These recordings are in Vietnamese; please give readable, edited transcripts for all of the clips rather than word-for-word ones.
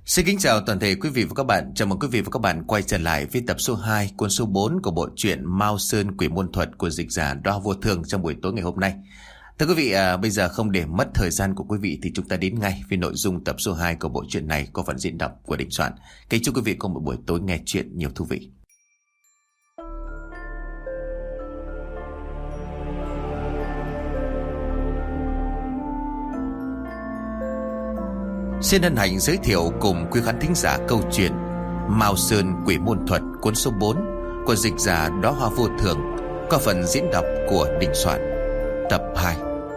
Xin kính chào toàn thể quý vị và các bạn. Chào mừng quý vị và các bạn quay trở lại với tập số 2, cuốn số 4 của bộ truyện Mao Sơn Quỷ Môn Thuật của dịch giả Đo Vô Thường trong buổi tối ngày hôm nay. Thưa quý vị, bây giờ không để mất thời gian của quý vị thì chúng ta đến ngay với nội dung tập số 2 của bộ truyện này có phần diễn đọc của Đình Soạn. Kính chúc quý vị có một buổi tối nghe chuyện nhiều thú vị. Xin hân hạnh giới thiệu cùng quý khán thính giả câu chuyện Mao Sơn Quỷ Môn Thuật cuốn số 4 của dịch giả Đóa Hoa Vô Thường có phần diễn đọc của Đình Soạn. Tập 2.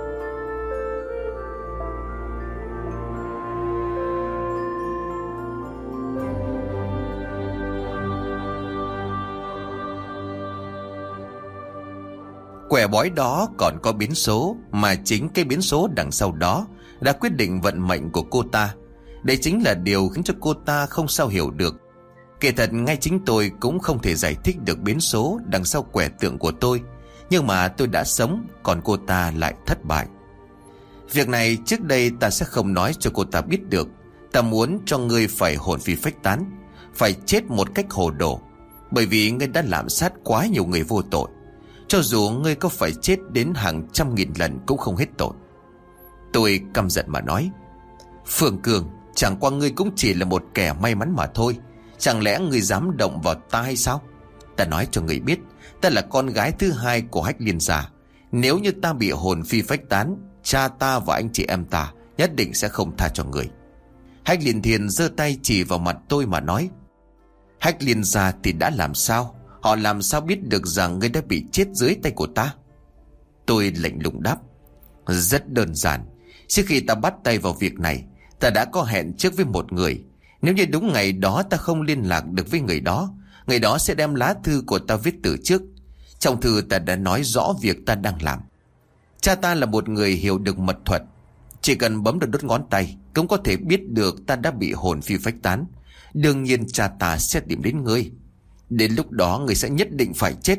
Quẻ bói đó còn có biến số, mà chính cái biến số đằng sau đó đã quyết định vận mệnh của cô ta. Đây chính là điều khiến cho cô ta không sao hiểu được. Kể thật ngay chính tôi cũng không thể giải thích được biến số đằng sau quẻ tượng của tôi. Nhưng mà tôi đã sống, còn cô ta lại thất bại. Việc này trước đây ta sẽ không nói cho cô ta biết được. Ta muốn cho ngươi phải hồn phi phách tán, phải chết một cách hồ đồ, bởi vì ngươi đã lạm sát quá nhiều người vô tội. Cho dù ngươi có phải chết đến hàng trăm nghìn lần cũng không hết tội. Tôi căm giận mà nói: Phương Cường, chẳng qua ngươi cũng chỉ là một kẻ may mắn mà thôi. Chẳng lẽ ngươi dám động vào ta hay sao? Ta nói cho ngươi biết, ta là con gái thứ hai của Hách Liên gia. Nếu như ta bị hồn phi phách tán, cha ta và anh chị em ta nhất định sẽ không tha cho ngươi. Hách Liên Thiên giơ tay chỉ vào mặt tôi mà nói: Hách Liên gia thì đã làm sao? Họ làm sao biết được rằng ngươi đã bị chết dưới tay của ta? Tôi lạnh lùng đáp: Rất đơn giản. Trước khi ta bắt tay vào việc này, ta đã có hẹn trước với một người. Nếu như đúng ngày đó ta không liên lạc được với người đó sẽ đem lá thư của ta viết từ trước. Trong thư ta đã nói rõ việc ta đang làm. Cha ta là một người hiểu được mật thuật. Chỉ cần bấm được đốt ngón tay cũng có thể biết được ta đã bị hồn phi phách tán. Đương nhiên cha ta sẽ tìm đến ngươi. Đến lúc đó ngươi sẽ nhất định phải chết.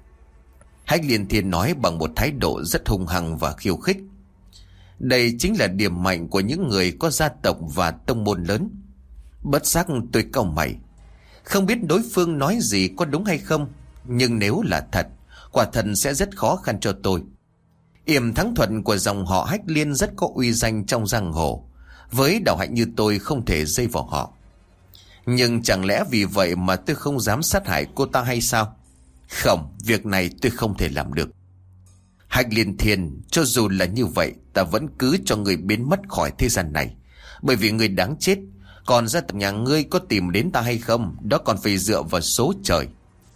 Hách Liên Thiên nói bằng một thái độ rất hung hăng và khiêu khích. Đây chính là điểm mạnh của những người có gia tộc và tông môn lớn. Bất giác tôi cau mày. Không biết đối phương nói gì có đúng hay không, nhưng nếu là thật, quả thật sẽ rất khó khăn cho tôi. Yểm thắng thuật của dòng họ Hách Liên rất có uy danh trong giang hồ. Với đạo hạnh như tôi không thể dây vào họ. Nhưng chẳng lẽ vì vậy mà tôi không dám sát hại cô ta hay sao? Không, việc này tôi không thể làm được. Hách Liên Thiên, cho dù là như vậy, ta vẫn cứ cho người biến mất khỏi thế gian này. Bởi vì người đáng chết. Còn gia tộc nhà ngươi có tìm đến ta hay không, đó còn phải dựa vào số trời.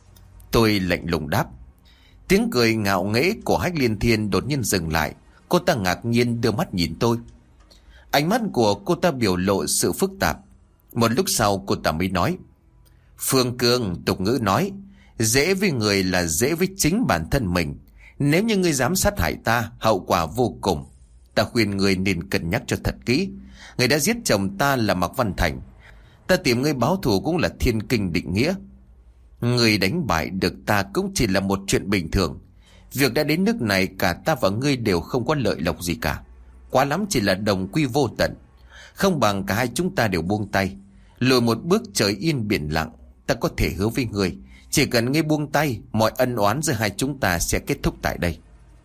Tôi lạnh lùng đáp. Tiếng cười ngạo nghễ của Hách Liên Thiên đột nhiên dừng lại. Cô ta ngạc nhiên đưa mắt nhìn tôi. Ánh mắt của cô ta biểu lộ sự phức tạp. Một lúc sau cô ta mới nói: Phương Cương, tục ngữ nói, dễ với người là dễ với chính bản thân mình. Nếu như ngươi dám sát hại ta, hậu quả vô cùng. Ta khuyên ngươi nên cân nhắc cho thật kỹ. Ngươi đã giết chồng ta là Mạc Văn Thành. Ta tìm ngươi báo thù cũng là thiên kinh định nghĩa. Ngươi đánh bại được ta cũng chỉ là một chuyện bình thường. Việc đã đến nước này, cả ta và ngươi đều không có lợi lộc gì cả. Quá lắm chỉ là đồng quy vô tận. Không bằng cả hai chúng ta đều buông tay, lùi một bước trời yên biển lặng. Ta có thể hứa với ngươi, chỉ cần ngươi buông tay, mọi ân oán giữa hai chúng ta sẽ kết thúc tại đây.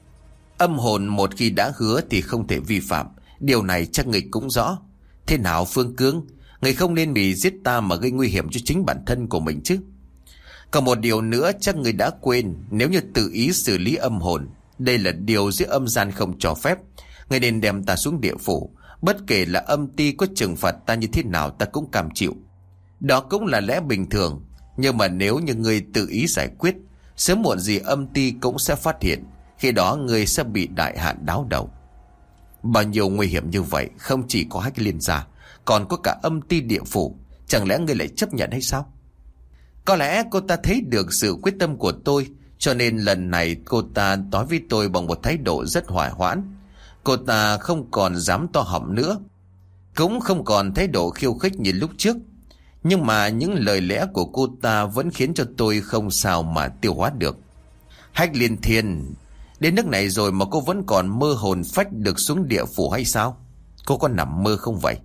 Âm hồn một khi đã hứa thì không thể vi phạm. Điều này chắc ngươi cũng rõ. Thế nào Phương Cương, ngươi không nên bị giết ta mà gây nguy hiểm cho chính bản thân của mình chứ? Còn một điều nữa chắc ngươi đã quên. Nếu như tự ý xử lý âm hồn, đây là điều giữa âm gian không cho phép. Ngươi nên đem ta xuống địa phủ. Bất kể là âm ty có trừng phạt ta như thế nào, ta cũng cam chịu. Đó cũng là lẽ bình thường. Nhưng mà nếu như ngươi tự ý giải quyết, sớm muộn gì âm ty cũng sẽ phát hiện. Khi đó ngươi sẽ bị đại hạn đáo đầu. Bao nhiêu nguy hiểm như vậy, không chỉ có Hách Liên gia, còn có cả âm ty địa phủ. Chẳng lẽ ngươi lại chấp nhận hay sao? Có lẽ cô ta thấy được sự quyết tâm của tôi, cho nên lần này cô ta nói với tôi bằng một thái độ rất hòa hoãn. Cô ta không còn dám to họng nữa, cũng không còn thái độ khiêu khích như lúc trước. Nhưng mà những lời lẽ của cô ta vẫn khiến cho tôi không sao mà tiêu hóa được. Hách Liên Thiên, đến nước này rồi mà cô vẫn còn mơ hồn phách được xuống địa phủ hay sao? Cô có nằm mơ không vậy?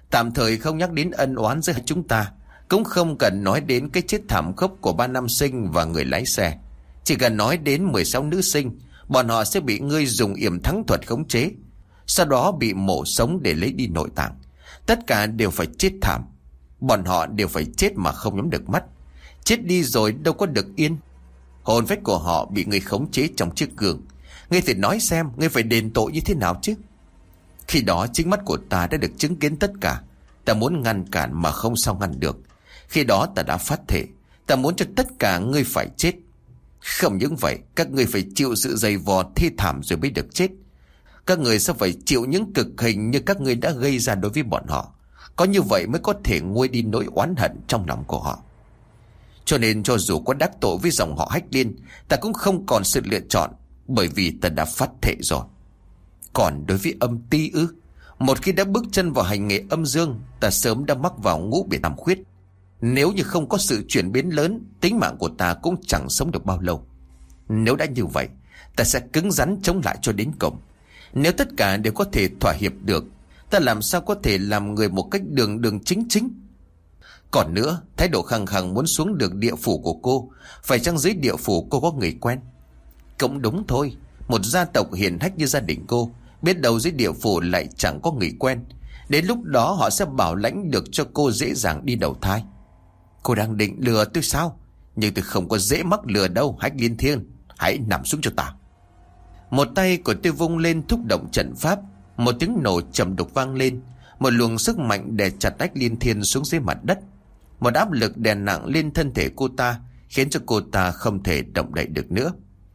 Tạm thời không nhắc đến ân oán giữa chúng ta, cũng không cần nói đến cái chết thảm khốc của 3 nam sinh và người lái xe. Chỉ cần nói đến 16 nữ sinh, bọn họ sẽ bị ngươi dùng yểm thắng thuật khống chế, sau đó bị mổ sống để lấy đi nội tạng. Tất cả đều phải chết thảm. Bọn họ đều phải chết mà không nhắm được mắt. Chết đi rồi đâu có được yên. Hồn phách của họ bị ngươi khống chế trong chiếc gương. Ngươi phải nói xem ngươi phải đền tội như thế nào chứ. Khi đó chính mắt của ta đã được chứng kiến tất cả. Ta muốn ngăn cản mà không sao ngăn được. Khi đó ta đã phát thệ, ta muốn cho tất cả ngươi phải chết. Không những vậy, các ngươi phải chịu sự dày vò thê thảm rồi mới được chết. Các ngươi sẽ phải chịu những cực hình như các ngươi đã gây ra đối với bọn họ. Có như vậy mới có thể nguôi đi nỗi oán hận trong lòng của họ. Cho nên cho dù có đắc tội với dòng họ Hách Liên, ta cũng không còn sự lựa chọn, bởi vì ta đã phát thệ rồi. Còn đối với âm ti ư? Một khi đã bước chân vào hành nghề âm dương, ta sớm đã mắc vào ngũ biệt tam khuyết. Nếu như không có sự chuyển biến lớn, tính mạng của ta cũng chẳng sống được bao lâu. Nếu đã như vậy, ta sẽ cứng rắn chống lại cho đến cùng. Nếu tất cả đều có thể thỏa hiệp được, ta làm sao có thể làm người một cách đường đường chính chính. Còn nữa, thái độ khăng khăng muốn xuống được địa phủ của cô, phải chăng dưới địa phủ cô có người quen? Cũng đúng thôi, một gia tộc hiền hách như gia đình cô, biết đâu dưới địa phủ lại chẳng có người quen. Đến lúc đó họ sẽ bảo lãnh được cho cô dễ dàng đi đầu thai. Cô đang định lừa tôi sao? Nhưng tôi không có dễ mắc lừa đâu, Hách Liên Thiên. Hãy nằm xuống cho ta. Một tay của tôi vung lên thúc động trận pháp. Một tiếng nổ trầm đục vang lên. Một luồng sức mạnh đè chặt Hách Liên Thiên xuống dưới mặt đất. Một áp lực đè nặng lên thân thể cô ta, khiến cho cô ta không thể động đậy được nữa.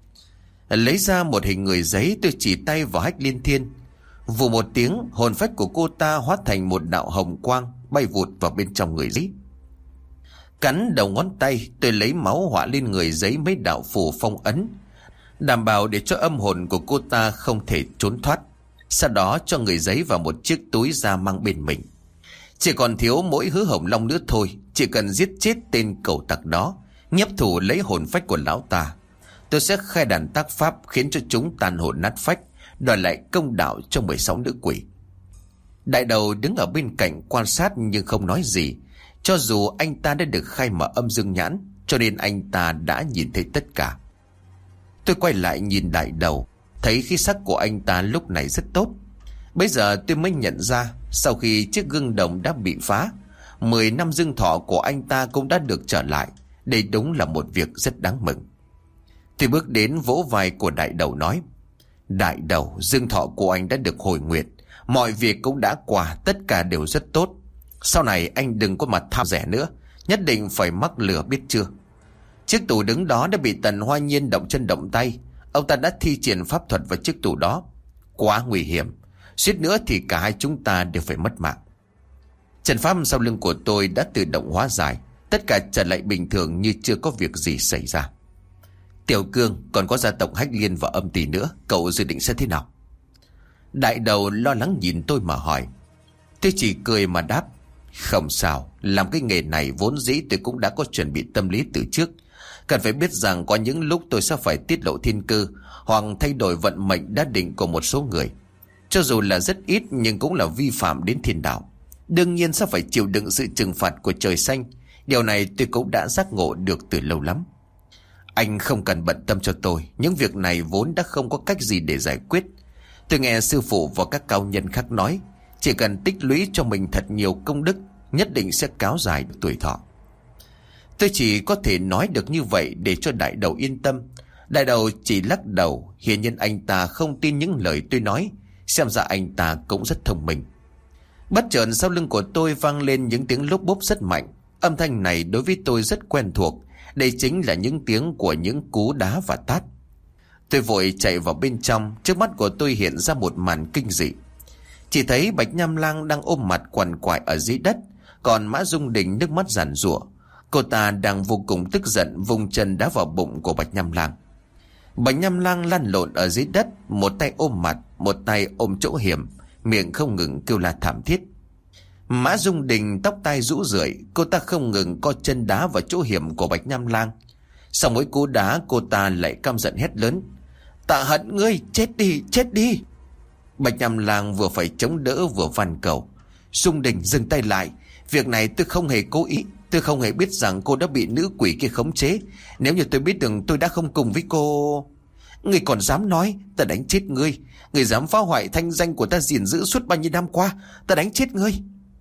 Lấy ra một hình người giấy, tôi chỉ tay vào Hách Liên Thiên. Vù một tiếng, hồn phách của cô ta hóa thành một đạo hồng quang bay vụt vào bên trong người giấy. Cắn đầu ngón tay, tôi lấy máu họa lên người giấy mấy đạo phù phong ấn, đảm bảo để cho âm hồn của cô ta không thể trốn thoát. Sau đó cho người giấy vào một chiếc túi da mang bên mình. Chỉ còn thiếu mỗi Hứa Hồng Long nữa thôi. Chỉ cần giết chết tên cẩu tặc đó, nhiếp thủ lấy hồn phách của lão ta, tôi sẽ khai đàn tác pháp khiến cho chúng tàn hồn nát phách, đòi lại công đạo cho 16 nữ quỷ. Đại đầu đứng ở bên cạnh quan sát nhưng không nói gì. Cho dù anh ta đã được khai mở âm dương nhãn, cho nên anh ta đã nhìn thấy tất cả. Tôi quay lại nhìn đại đầu, thấy khí sắc của anh ta lúc này rất tốt. Bây giờ tôi mới nhận ra, sau khi chiếc gương đồng đã bị phá, 10 năm dương thọ của anh ta cũng đã được trở lại. Đây đúng là một việc rất đáng mừng. Tôi bước đến vỗ vai của đại đầu nói: Đại đầu, dương thọ của anh đã được hồi nguyện. Mọi việc cũng đã qua, tất cả đều rất tốt. Sau này anh đừng có mặt tham rẻ nữa, nhất định phải mắc lừa biết chưa. Chiếc tủ đứng đó đã bị Tần Hoa Nhiên động chân động tay. Ông ta đã thi triển pháp thuật vào chiếc tủ đó. Quá nguy hiểm, suýt nữa thì cả hai chúng ta đều phải mất mạng. Trận pháp sau lưng của tôi đã tự động hóa giải, tất cả trở lại bình thường như chưa có việc gì xảy ra. Tiểu Cương, còn có gia tộc Hách Liên và âm tỷ nữa, cậu dự định sẽ thế nào? Đại đầu lo lắng nhìn tôi mà hỏi. Tôi chỉ cười mà đáp: Không sao, làm cái nghề này vốn dĩ tôi cũng đã có chuẩn bị tâm lý từ trước. Cần phải biết rằng có những lúc tôi sẽ phải tiết lộ thiên cơ hoặc thay đổi vận mệnh đã định của một số người. Cho dù là rất ít nhưng cũng là vi phạm đến thiên đạo. Đương nhiên sẽ phải chịu đựng sự trừng phạt của trời xanh. Điều này tôi cũng đã giác ngộ được từ lâu lắm. Anh không cần bận tâm cho tôi, những việc này vốn đã không có cách gì để giải quyết. Tôi nghe sư phụ và các cao nhân khác nói, chỉ cần tích lũy cho mình thật nhiều công đức, nhất định sẽ kéo dài được tuổi thọ. Tôi chỉ có thể nói được như vậy để cho đại đầu yên tâm. Đại đầu chỉ lắc đầu, hiển nhiên anh ta không tin những lời tôi nói. Xem ra anh ta cũng rất thông minh. Bất chợt sau lưng của tôi vang lên những tiếng lốp bốp rất mạnh. Âm thanh này đối với tôi rất quen thuộc. Đây chính là những tiếng của những cú đá và tát. Tôi vội chạy vào bên trong. Trước mắt của tôi hiện ra một màn kinh dị. Chỉ thấy Bạch Nham Lang đang ôm mặt quằn quại ở dưới đất, còn Mã Dung Đình nước mắt giàn giụa. Cô ta đang vô cùng tức giận, vùng chân đá vào bụng của Bạch Nham Lang. Bạch Nham Lang lăn lộn ở dưới đất, một tay ôm mặt, một tay ôm chỗ hiểm, miệng không ngừng kêu la thảm thiết. Mã Dung Đình tóc tai rũ rượi, cô ta không ngừng co chân đá vào chỗ hiểm của Bạch Nham Lang. Sau mỗi cú đá, cô ta lại căm giận hét lớn: Tạ Hận ngươi, chết đi, chết đi! Bạch Nham Lang vừa phải chống đỡ vừa van cầu. Dung Đình, dừng tay lại. Việc này tôi không hề cố ý. Tôi không hề biết rằng cô đã bị nữ quỷ kia khống chế. Nếu như tôi biết được tôi đã không cùng với cô. Ngươi còn dám nói? Ta đánh chết ngươi. Ngươi dám phá hoại thanh danh của ta gìn giữ suốt bao nhiêu năm qua. Ta đánh chết ngươi.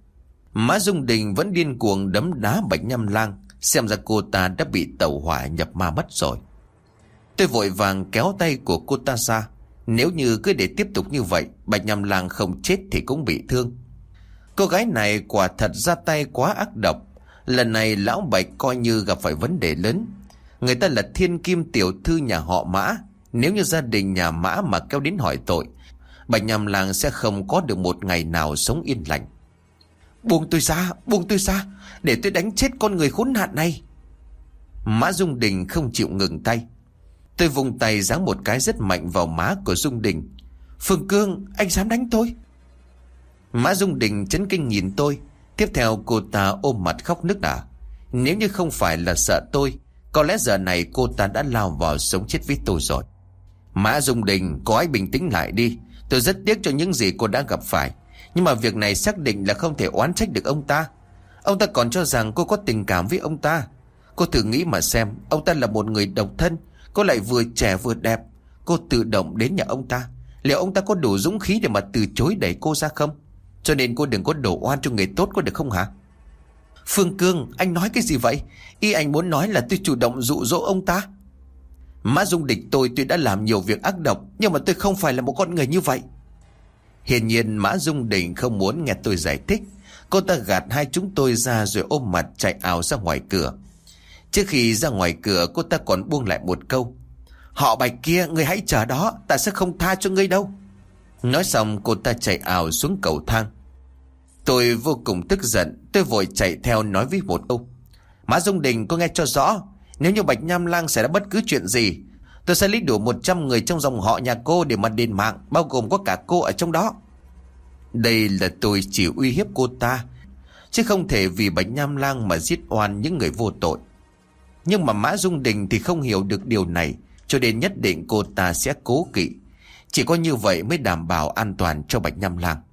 Mã Dung Đình vẫn điên cuồng đấm đá Bạch Nham Lang. Xem ra cô ta đã bị tẩu hỏa nhập ma mất rồi. Tôi vội vàng kéo tay của cô ta ra. Nếu như cứ để tiếp tục như vậy, Bạch Nham Lang không chết thì cũng bị thương. Cô gái này quả thật ra tay quá ác độc. Lần này lão Bạch coi như gặp phải vấn đề lớn. Người ta là thiên kim tiểu thư nhà họ Mã. Nếu như gia đình nhà Mã mà kéo đến hỏi tội, Bạch Nham Lang sẽ không có được một ngày nào sống yên lành. Buông tôi ra, để tôi đánh chết con người khốn nạn này. Mã Dung Đình không chịu ngừng tay. Tôi vùng tay giáng một cái rất mạnh vào má của Dung Đình. Phương Cương, anh dám đánh tôi? Mã Dung Đình chấn kinh nhìn tôi. Tiếp theo cô ta ôm mặt khóc nức nở. Nếu như không phải là sợ tôi, có lẽ giờ này cô ta đã lao vào sống chết với tôi rồi. Mã Dung Đình, cô hãy bình tĩnh lại đi. Tôi rất tiếc cho những gì cô đã gặp phải, nhưng mà việc này xác định là không thể oán trách được ông ta. Ông ta còn cho rằng cô có tình cảm với ông ta. Cô thử nghĩ mà xem, ông ta là một người độc thân, cô lại vừa trẻ vừa đẹp. Cô tự động đến nhà ông ta, liệu ông ta có đủ dũng khí để mà từ chối đẩy cô ra không? Cho nên cô đừng có đổ oan cho người tốt có được không hả? Phương Cương, anh nói cái gì vậy? Ý anh muốn nói là tôi chủ động dụ dỗ ông ta? Mã Dung Đình, tôi đã làm nhiều việc ác độc, nhưng mà tôi không phải là một con người như vậy. Hiển nhiên Mã Dung Đình không muốn nghe tôi giải thích. Cô ta gạt hai chúng tôi ra rồi ôm mặt chạy ào ra ngoài cửa. Trước khi ra ngoài cửa, cô ta còn buông lại một câu: Họ Bạch kia, ngươi hãy chờ đó, ta sẽ không tha cho ngươi đâu. Nói xong cô ta chạy ào xuống cầu thang. Tôi vô cùng tức giận. Tôi vội chạy theo nói với một câu: Mã Dung Đình, cô nghe cho rõ, nếu như Bạch Nham Lang xảy ra bất cứ chuyện gì, tôi sẽ lấy đủ 100 người trong dòng họ nhà cô để mà đền mạng, bao gồm có cả cô ở trong đó. Đây là tôi chỉ uy hiếp cô ta, chứ không thể vì Bạch Nham Lang mà giết oan những người vô tội. Nhưng mà Mã Dung Đình thì không hiểu được điều này, cho nên nhất định cô ta sẽ cố kỵ. Chỉ có như vậy mới đảm bảo an toàn cho Bạch Nham Lang.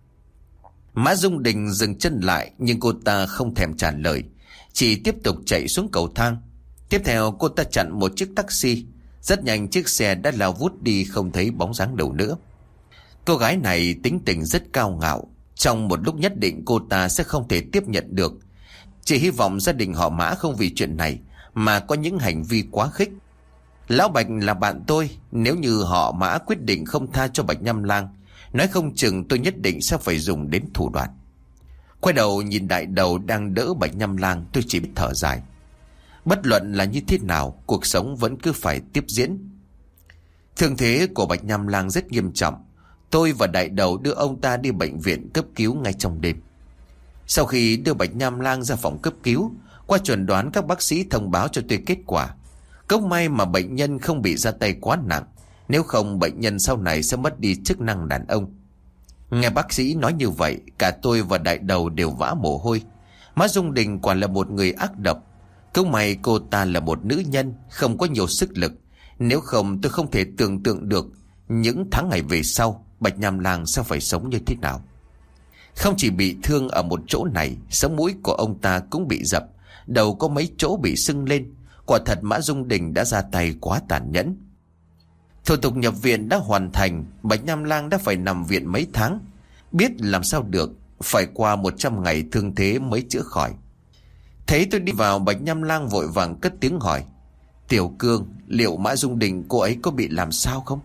Mã Dung Đình dừng chân lại, nhưng cô ta không thèm trả lời, chỉ tiếp tục chạy xuống cầu thang. Tiếp theo cô ta chặn một chiếc taxi. Rất nhanh chiếc xe đã lao vút đi, không thấy bóng dáng đâu nữa. Cô gái này tính tình rất cao ngạo. Trong một lúc nhất định cô ta sẽ không thể tiếp nhận được. Chỉ hy vọng gia đình họ Mã không vì chuyện này mà có những hành vi quá khích. Lão Bạch là bạn tôi. Nếu như họ Mã quyết định không tha cho Bạch Nham Lang, nói không chừng tôi nhất định sẽ phải dùng đến thủ đoạn. Quay đầu nhìn đại đầu đang đỡ Bạch Nham Lang, tôi chỉ biết thở dài. Bất luận là như thế nào, cuộc sống vẫn cứ phải tiếp diễn. Thương thế của Bạch Nham Lang rất nghiêm trọng. Tôi và đại đầu đưa ông ta đi bệnh viện cấp cứu ngay trong đêm. Sau khi đưa Bạch Nham Lang ra phòng cấp cứu, qua chẩn đoán các bác sĩ thông báo cho tôi kết quả. Cốc may mà bệnh nhân không bị ra tay quá nặng, nếu không bệnh nhân sau này sẽ mất đi chức năng đàn ông. Nghe bác sĩ nói như vậy, cả tôi và đại đầu đều vã mồ hôi. Mã Dung Đình quả là một người ác độc. Cốc may cô ta là một nữ nhân, không có nhiều sức lực. Nếu không tôi không thể tưởng tượng được những tháng ngày về sau Bạch Nham Lang sẽ phải sống như thế nào. Không chỉ bị thương ở một chỗ này, sống mũi của ông ta cũng bị dập, đầu có mấy chỗ bị sưng lên. Quả thật Mã Dung Đình đã ra tay quá tàn nhẫn. Thủ tục nhập viện đã hoàn thành. Bạch Nham Lang đã phải nằm viện mấy tháng. Biết làm sao được, phải qua 100 ngày thương thế mới chữa khỏi. Thấy tôi đi vào, Bạch Nham Lang vội vàng cất tiếng hỏi: Tiểu Cương, liệu Mã Dung Đình cô ấy có bị làm sao không?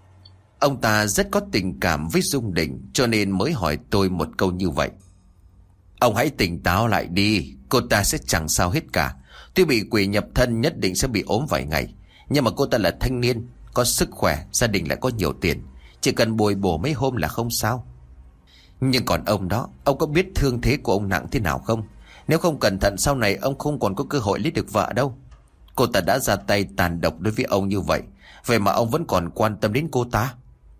Ông ta rất có tình cảm với Dung Đình, cho nên mới hỏi tôi một câu như vậy. Ông hãy tỉnh táo lại đi, cô ta sẽ chẳng sao hết cả. Tuy bị quỷ nhập thân nhất định sẽ bị ốm vài ngày, nhưng mà cô ta là thanh niên, có sức khỏe, gia đình lại có nhiều tiền, chỉ cần bồi bổ mấy hôm là không sao. Nhưng còn ông đó, ông có biết thương thế của ông nặng thế nào không? Nếu không cẩn thận sau này ông không còn có cơ hội lấy được vợ đâu. Cô ta đã ra tay tàn độc đối với ông như vậy, vậy mà ông vẫn còn quan tâm đến cô ta.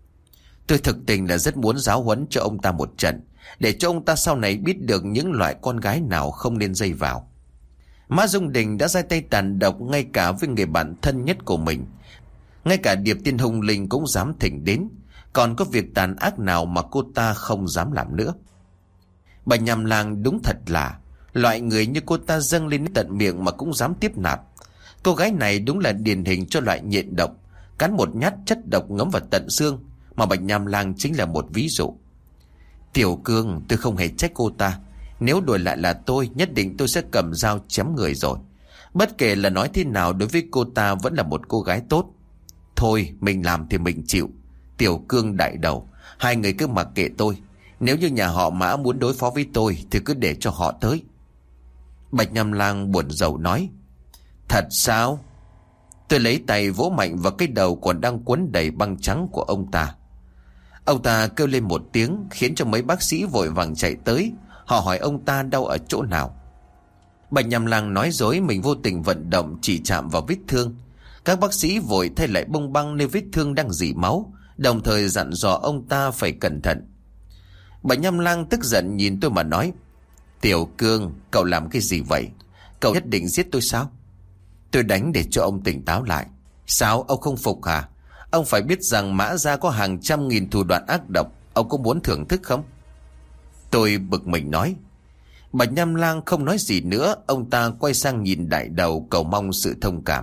Tôi thực tình là rất muốn giáo huấn cho ông ta một trận, để cho ông ta sau này biết được những loại con gái nào không nên dây vào. Mã Dung Đình đã ra tay tàn độc ngay cả với người bạn thân nhất của mình. Ngay cả Điệp Tiên Hùng Linh cũng dám thỉnh đến. Còn có việc tàn ác nào mà cô ta không dám làm nữa? Bà Nhằm Lang đúng thật là loại người như cô ta dâng lên đến tận miệng mà cũng dám tiếp nạp. Cô gái này đúng là điển hình cho loại nhện độc, cắn một nhát chất độc ngấm vào tận xương, mà Bạch Nham Lang chính là một ví dụ. Tiểu Cương, tôi không hề trách cô ta. Nếu đổi lại là tôi, nhất định tôi sẽ cầm dao chém người rồi. Bất kể là nói thế nào, đối với cô ta vẫn là một cô gái tốt. Thôi, mình làm thì mình chịu. Tiểu Cương đại đầu, hai người cứ mặc kệ tôi. Nếu như nhà họ Mã muốn đối phó với tôi thì cứ để cho họ tới. Bạch Nham Lang buồn rầu nói. Thật sao? Tôi lấy tay vỗ mạnh vào cái đầu còn đang quấn đầy băng trắng của ông ta. Ông ta kêu lên một tiếng khiến cho mấy bác sĩ vội vàng chạy tới. Họ hỏi ông ta đau ở chỗ nào. Bạch Nham Lang nói dối mình vô tình vận động chỉ chạm vào vết thương. Các bác sĩ vội thay lại bông băng nơi vết thương đang rỉ máu, đồng thời dặn dò ông ta phải cẩn thận. Bạch Nham Lang tức giận nhìn tôi mà nói. Tiểu Cương, cậu làm cái gì vậy? Cậu nhất định giết tôi sao? Tôi đánh để cho ông tỉnh táo lại. Sao, ông không phục hả? Ông phải biết rằng Mã Gia có hàng trăm nghìn thủ đoạn ác độc. Ông có muốn thưởng thức không? Tôi bực mình nói. Bạch Nham Lang không nói gì nữa. Ông ta quay sang nhìn đại đầu cầu mong sự thông cảm.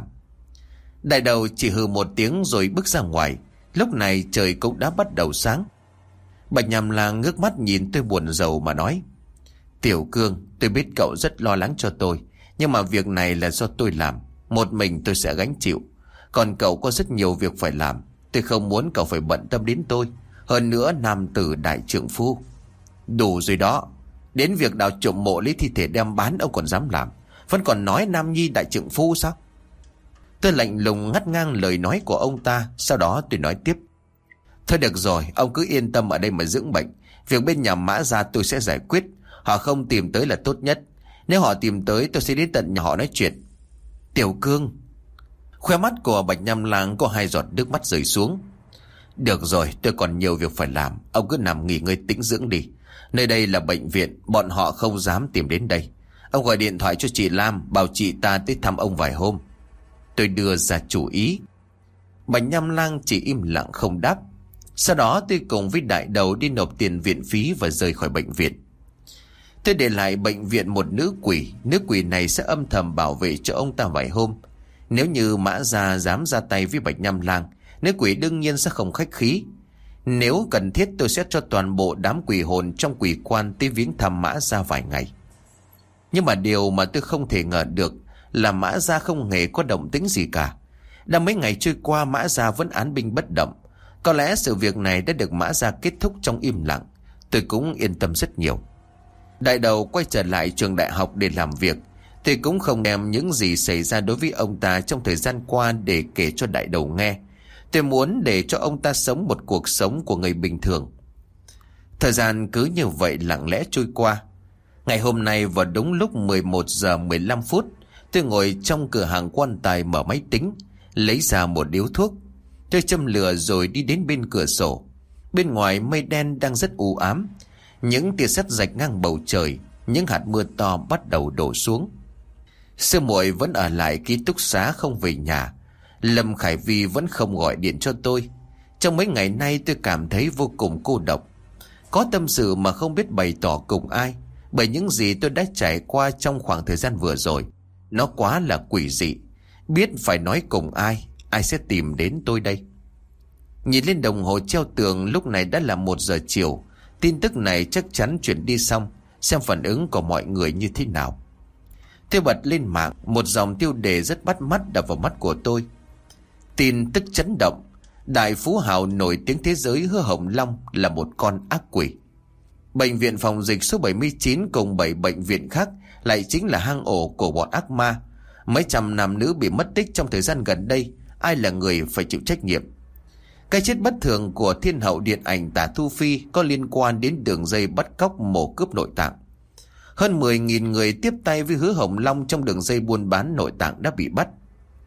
Đại đầu chỉ hừ một tiếng rồi bước ra ngoài. Lúc này trời cũng đã bắt đầu sáng. Bạch Nham Lang ngước mắt nhìn tôi buồn rầu mà nói. Tiểu Cương, tôi biết cậu rất lo lắng cho tôi, nhưng mà việc này là do tôi làm. Một mình tôi sẽ gánh chịu. Còn cậu có rất nhiều việc phải làm. Tôi không muốn cậu phải bận tâm đến tôi. Hơn nữa nam tử đại trượng phu. Đủ rồi đó. Đến việc đào trộm mộ lấy thi thể đem bán ông còn dám làm. Vẫn còn nói nam nhi đại trượng phu sao? Tôi lạnh lùng ngắt ngang lời nói của ông ta. Sau đó tôi nói tiếp. Thôi được rồi, ông cứ yên tâm ở đây mà dưỡng bệnh. Việc bên nhà Mã Gia tôi sẽ giải quyết. Họ không tìm tới là tốt nhất. Nếu họ tìm tới tôi sẽ đến tận nhà họ nói chuyện. Tiểu Cương. Khoe mắt của Bạch Nham Lang có hai giọt nước mắt rơi xuống. Được rồi, tôi còn nhiều việc phải làm. Ông cứ nằm nghỉ ngơi tĩnh dưỡng đi. Nơi đây là bệnh viện, bọn họ không dám tìm đến đây. Ông gọi điện thoại cho chị Lam, bảo chị ta tới thăm ông vài hôm. Tôi đưa ra chủ ý. Bạch Nham Lang chỉ im lặng không đáp. Sau đó tôi cùng với đại đầu đi nộp tiền viện phí và rời khỏi bệnh viện. Tôi để lại bệnh viện một nữ quỷ. Nữ quỷ này sẽ âm thầm bảo vệ cho ông ta vài hôm. Nếu như Mã Gia dám ra tay với Bạch Nham Lang, nữ quỷ đương nhiên sẽ không khách khí. Nếu cần thiết tôi sẽ cho toàn bộ đám quỷ hồn trong quỷ quan tới viếng thăm Mã Gia vài ngày. Nhưng mà điều mà tôi không thể ngờ được là Mã Gia không hề có động tĩnh gì cả. Đã mấy ngày trôi qua Mã Gia vẫn án binh bất động. Có lẽ sự việc này đã được Mã Gia kết thúc trong im lặng. Tôi cũng yên tâm rất nhiều. Đại đầu quay trở lại trường đại học để làm việc. Tôi cũng không đem những gì xảy ra đối với ông ta trong thời gian qua để kể cho đại đầu nghe. Tôi muốn để cho ông ta sống một cuộc sống của người bình thường. Thời gian cứ như vậy lặng lẽ trôi qua. Ngày hôm nay vào đúng lúc 11 giờ 15 phút, tôi ngồi trong cửa hàng quan tài mở máy tính, lấy ra một điếu thuốc. Tôi châm lửa rồi đi đến bên cửa sổ. Bên ngoài mây đen đang rất u ám. Những tia sét rạch ngang bầu trời. Những hạt mưa to bắt đầu đổ xuống. Sư muội vẫn ở lại ký túc xá không về nhà. Lâm Khải Vi vẫn không gọi điện cho tôi. Trong mấy ngày nay tôi cảm thấy vô cùng cô độc. Có tâm sự mà không biết bày tỏ cùng ai. Bởi những gì tôi đã trải qua trong khoảng thời gian vừa rồi, nó quá là quỷ dị. Biết phải nói cùng ai, ai sẽ tìm đến tôi đây? Nhìn lên đồng hồ treo tường, lúc này đã là 1 giờ chiều. Tin tức này chắc chắn chuyển đi xong. Xem phản ứng của mọi người như thế nào. Tôi bật lên mạng. Một dòng tiêu đề rất bắt mắt đập vào mắt của tôi. Tin tức chấn động. Đại phú hào nổi tiếng thế giới Hứa Hồng Long là một con ác quỷ. Bệnh viện phòng dịch số 79 cùng 7 bệnh viện khác lại chính là hang ổ của bọn ác ma. Mấy trăm nam nữ bị mất tích trong thời gian gần đây, ai là người phải chịu trách nhiệm? Cái chết bất thường của thiên hậu điện ảnh Tả Thu Phi có liên quan đến đường dây bắt cóc mổ cướp nội tạng. Hơn 10.000 người tiếp tay với Hứa Hồng Long trong đường dây buôn bán nội tạng đã bị bắt.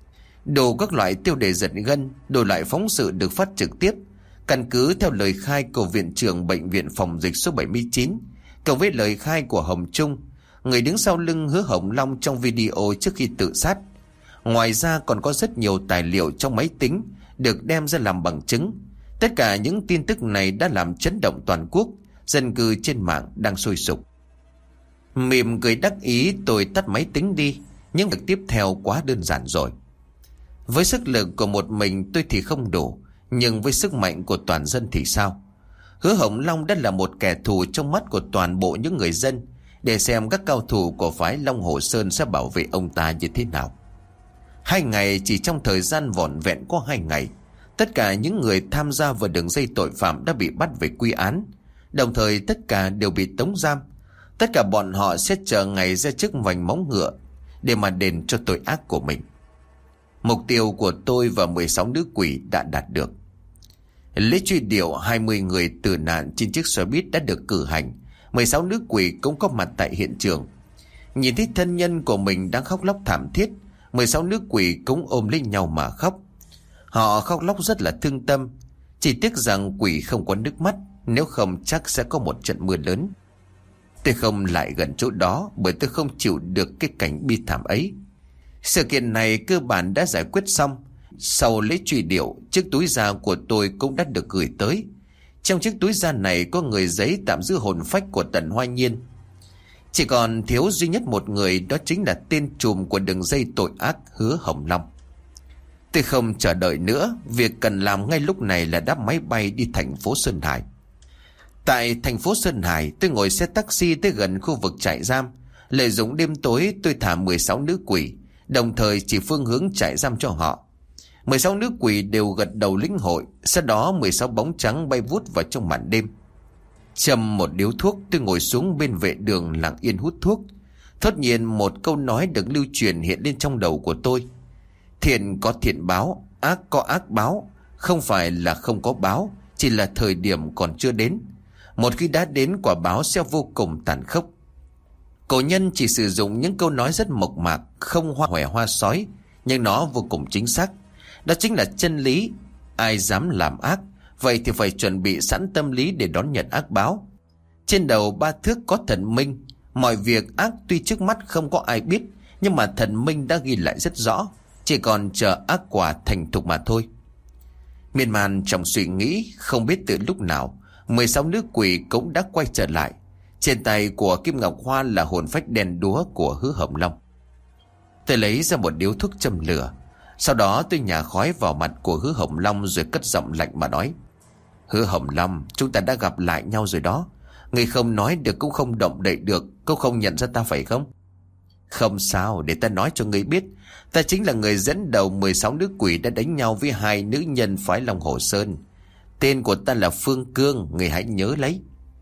Đồ các loại tiêu đề giật gân, đồ loại phóng sự được phát trực tiếp. Căn cứ theo lời khai của viện trưởng bệnh viện phòng dịch số 79, cộng với lời khai của Hồng Trung, người đứng sau lưng Hứa Hồng Long trong video trước khi tự sát. Ngoài ra còn có rất nhiều tài liệu trong máy tính được đem ra làm bằng chứng. Tất cả những tin tức này đã làm chấn động toàn quốc, dân cư trên mạng đang sôi sục. Mỉm cười đắc ý, tôi tắt máy tính đi. Những việc tiếp theo quá đơn giản rồi. Với sức lực của một mình tôi thì không đủ, nhưng với sức mạnh của toàn dân thì sao? Hứa Hồng Long đã là một kẻ thù trong mắt của toàn bộ những người dân. Để xem các cao thủ của phái Long Hồ Sơn sẽ bảo vệ ông ta như thế nào. 2 ngày, chỉ trong thời gian vỏn vẹn có 2 ngày, tất cả những người tham gia vào đường dây tội phạm đã bị bắt về quy án. Đồng thời tất cả đều bị tống giam. Tất cả bọn họ sẽ chờ ngày ra trước vành móng ngựa để mà đền cho tội ác của mình. Mục tiêu của tôi và 16 nữ quỷ đã đạt được. Lễ truy điệu 20 người tử nạn trên chiếc xe buýt đã được cử hành. 16 nữ quỷ cũng có mặt tại hiện trường. Nhìn thấy thân nhân của mình đang khóc lóc thảm thiết, 16 nữ quỷ cũng ôm lấy nhau mà khóc. Họ khóc lóc rất là thương tâm. Chỉ tiếc rằng quỷ không có nước mắt, nếu không chắc sẽ có một trận mưa lớn. Tôi không lại gần chỗ đó bởi tôi không chịu được cái cảnh bi thảm ấy. Sự kiện này cơ bản đã giải quyết xong. Sau lễ truy điệu, chiếc túi da của tôi cũng đã được gửi tới. Trong chiếc túi da này có người giấy tạm giữ hồn phách của Tần Hoa Nhiên. Chỉ còn thiếu duy nhất một người, đó chính là tên trùm của đường dây tội ác Hứa Hồng Long. Tôi không chờ đợi nữa, việc cần làm ngay lúc này là đáp máy bay đi thành phố Sơn Hải. Tại thành phố Sơn Hải, tôi ngồi xe taxi tới gần khu vực trại giam. Lợi dụng đêm tối, tôi thả 16 nữ quỷ, đồng thời chỉ phương hướng trại giam cho họ. 16 nữ quỷ đều gật đầu lĩnh hội. Sau đó 16 bóng trắng bay vút vào trong màn đêm. Châm một điếu thuốc, tôi ngồi xuống bên vệ đường lặng yên hút thuốc. Thốt nhiên một câu nói được lưu truyền hiện lên trong đầu của tôi. Thiện có thiện báo, ác có ác báo. Không phải là không có báo, chỉ là thời điểm còn chưa đến. Một khi đã đến, quả báo sẽ vô cùng tàn khốc. Cổ nhân chỉ sử dụng những câu nói rất mộc mạc, không hoa hòe hoa sói, nhưng nó vô cùng chính xác. Đó chính là chân lý. Ai dám làm ác, vậy thì phải chuẩn bị sẵn tâm lý để đón nhận ác báo. Trên đầu 3 thước có thần minh. Mọi việc ác tuy trước mắt không có ai biết, nhưng mà thần minh đã ghi lại rất rõ. Chỉ còn chờ ác quả thành thục mà thôi. Miên man trong suy nghĩ, không biết từ lúc nào 16 nữ quỷ cũng đã quay trở lại. Trên tay của Kim Ngọc Hoa là hồn phách đen đúa của Hứa Hồng Long. Tôi lấy ra một điếu thuốc châm lửa. Sau đó tôi nhả khói vào mặt của Hứa Hồng Long rồi cất giọng lạnh mà nói: Hứa Hồng Long, chúng ta đã gặp lại nhau rồi đó. Người không nói được cũng không động đậy được, cô không nhận ra ta phải không? Không sao, để ta nói cho người biết. Ta chính là người dẫn đầu 16 nữ quỷ đã đánh nhau với 2 nữ nhân phái Long Hồ Sơn. Tên của ta là Phương Cương, người hãy nhớ lấy.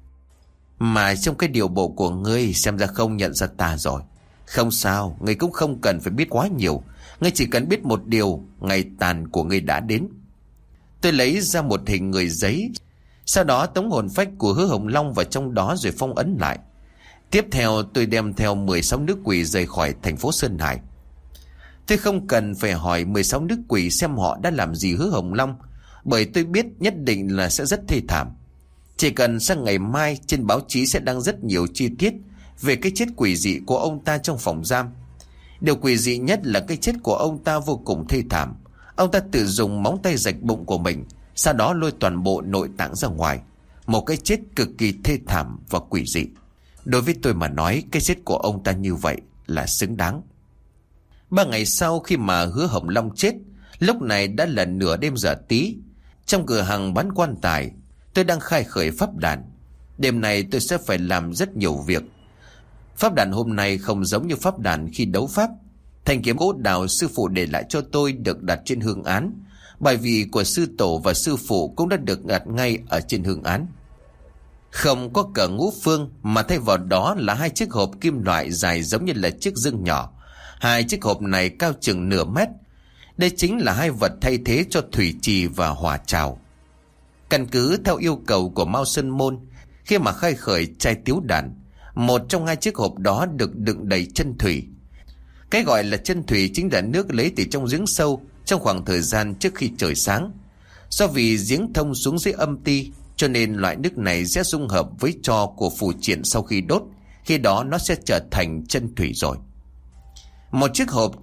Mà trong cái điều bộ của ngươi xem ra không nhận ra ta rồi. Không sao, ngươi cũng không cần phải biết quá nhiều. Ngươi chỉ cần biết một điều, ngày tàn của ngươi đã đến. Tôi lấy ra một hình người giấy. Sau đó tống hồn phách của Hứa Hồng Long vào trong đó rồi phong ấn lại. Tiếp theo tôi đem theo 16 nữ quỷ rời khỏi thành phố Sơn Hải. Tôi không cần phải hỏi 16 nữ quỷ xem họ đã làm gì Hứa Hồng Long, bởi tôi biết nhất định là sẽ rất thê thảm. Chỉ cần sang ngày mai trên báo chí sẽ đăng rất nhiều chi tiết về cái chết quỷ dị của ông ta trong phòng giam. Điều quỷ dị nhất là cái chết của ông ta vô cùng thê thảm. Ông ta tự dùng móng tay rạch bụng của mình, sau đó lôi toàn bộ nội tạng ra ngoài. Một cái chết cực kỳ thê thảm và quỷ dị. Đối với tôi mà nói, cái chết của ông ta như vậy là xứng đáng. 3 ngày sau khi mà Hứa Hồng Long chết, lúc này đã là nửa đêm giờ tí. Trong cửa hàng bán quan tài, tôi đang khai khởi pháp đàn. Đêm này tôi sẽ phải làm rất nhiều việc. Pháp đàn hôm nay không giống như pháp đàn khi đấu pháp. Thanh kiếm gỗ đào sư phụ để lại cho tôi được đặt trên hương án. Bài vị của sư tổ và sư phụ cũng đã được đặt ngay ở trên hương án. Không có cờ ngũ phương, mà thay vào đó là 2 chiếc hộp kim loại dài giống như là chiếc dương nhỏ. 2 chiếc hộp này cao chừng nửa mét. Đây chính là 2 vật thay thế cho thủy trì và hỏa trào. Căn cứ theo yêu cầu của Mao Sơn Môn, khi mà khai khởi trai tiếu đàn, một trong 2 chiếc hộp đó được đựng đầy chân thủy. Cái gọi là chân thủy chính là nước lấy từ trong giếng sâu trong khoảng thời gian trước khi trời sáng. Do vì giếng thông xuống dưới âm ti, cho nên loại nước này sẽ dung hợp với tro của phù triện sau khi đốt. Khi đó nó sẽ trở thành chân thủy rồi. Một chiếc hộp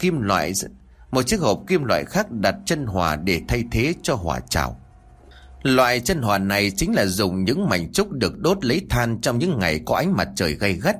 kim loại khác đặt chân hỏa để thay thế cho hỏa trào. Loại chân hỏa này chính là dùng những mảnh trúc được đốt lấy than trong những ngày có ánh mặt trời gay gắt.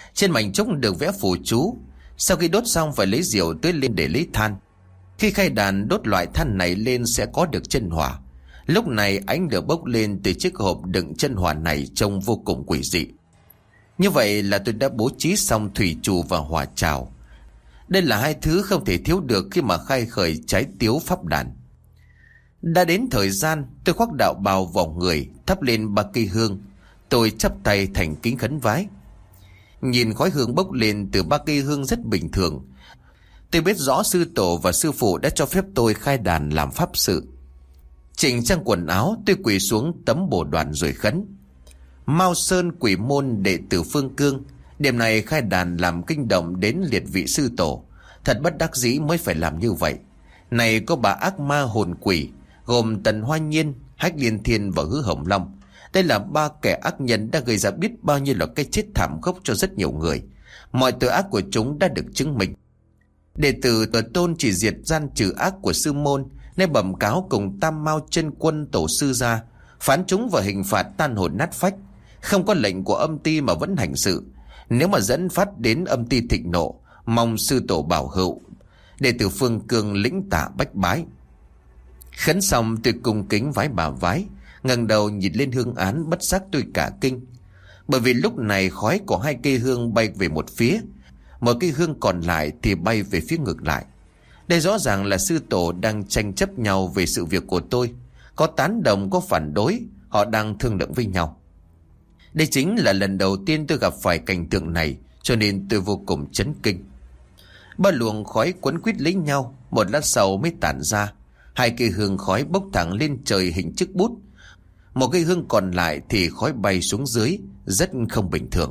Trên mảnh trúc được vẽ phù chú. Sau khi đốt xong phải lấy rượu tưới lên để lấy than. Khi khai đàn đốt loại than này lên sẽ có được chân hỏa. Lúc này ánh lửa bốc lên từ chiếc hộp đựng chân hỏa này trông vô cùng quỷ dị. Như vậy là tôi đã bố trí xong thủy trụ và hỏa trào. Đây là hai thứ không thể thiếu được khi mà khai khởi trái tiếu pháp đàn. Đã đến thời gian, tôi khoác đạo bào vào người, thắp lên 3 cây hương. Tôi chắp tay thành kính khấn vái. Nhìn khói hương bốc lên từ 3 cây hương rất bình thường. Tôi biết rõ sư tổ và sư phụ đã cho phép tôi khai đàn làm pháp sự. Chỉnh trang quần áo, tôi quỳ xuống tấm bồ đoàn rồi khấn. Mao Sơn Quỷ Môn đệ tử Phương Cương, đêm này khai đàn làm kinh động đến liệt vị sư tổ. Thật bất đắc dĩ mới phải làm như vậy. Này có bà ác ma hồn quỷ, gồm Tần Hoa Nhiên, Hách Liên Thiên và Hứa Hồng Long. Đây là 3 kẻ ác nhân đã gây ra biết bao nhiêu là cái chết thảm khốc cho rất nhiều người. Mọi tội ác của chúng đã được chứng minh. Đệ tử Tổ Tôn chỉ diệt gian trừ ác của sư môn, nên bẩm cáo cùng Tam Mao Chân Quân tổ sư ra, phán chúng vào hình phạt tan hồn nát phách. Không có lệnh của âm ty mà vẫn hành sự. Nếu mà dẫn phát đến âm ty thịnh nộ, mong sư tổ bảo hữu. Đệ tử Phương Cương lĩnh tạ bách bái. Khấn xong tôi cung kính vái bà vái, ngẩng đầu nhìn lên hương án, bất giác tôi cả kinh. Bởi vì lúc này khói của 2 cây hương bay về một phía, một cây hương còn lại thì bay về phía ngược lại. Đây rõ ràng là sư tổ đang tranh chấp nhau về sự việc của tôi. Có tán đồng, có phản đối, họ đang thương lượng với nhau. Đây chính là lần đầu tiên tôi gặp phải cảnh tượng này, cho nên tôi vô cùng chấn kinh. 3 luồng khói quấn quýt lấy nhau, một lát sau mới tản ra. 2 cây hương khói bốc thẳng lên trời hình chiếc bút. Một cây hương còn lại thì khói bay xuống dưới, rất không bình thường.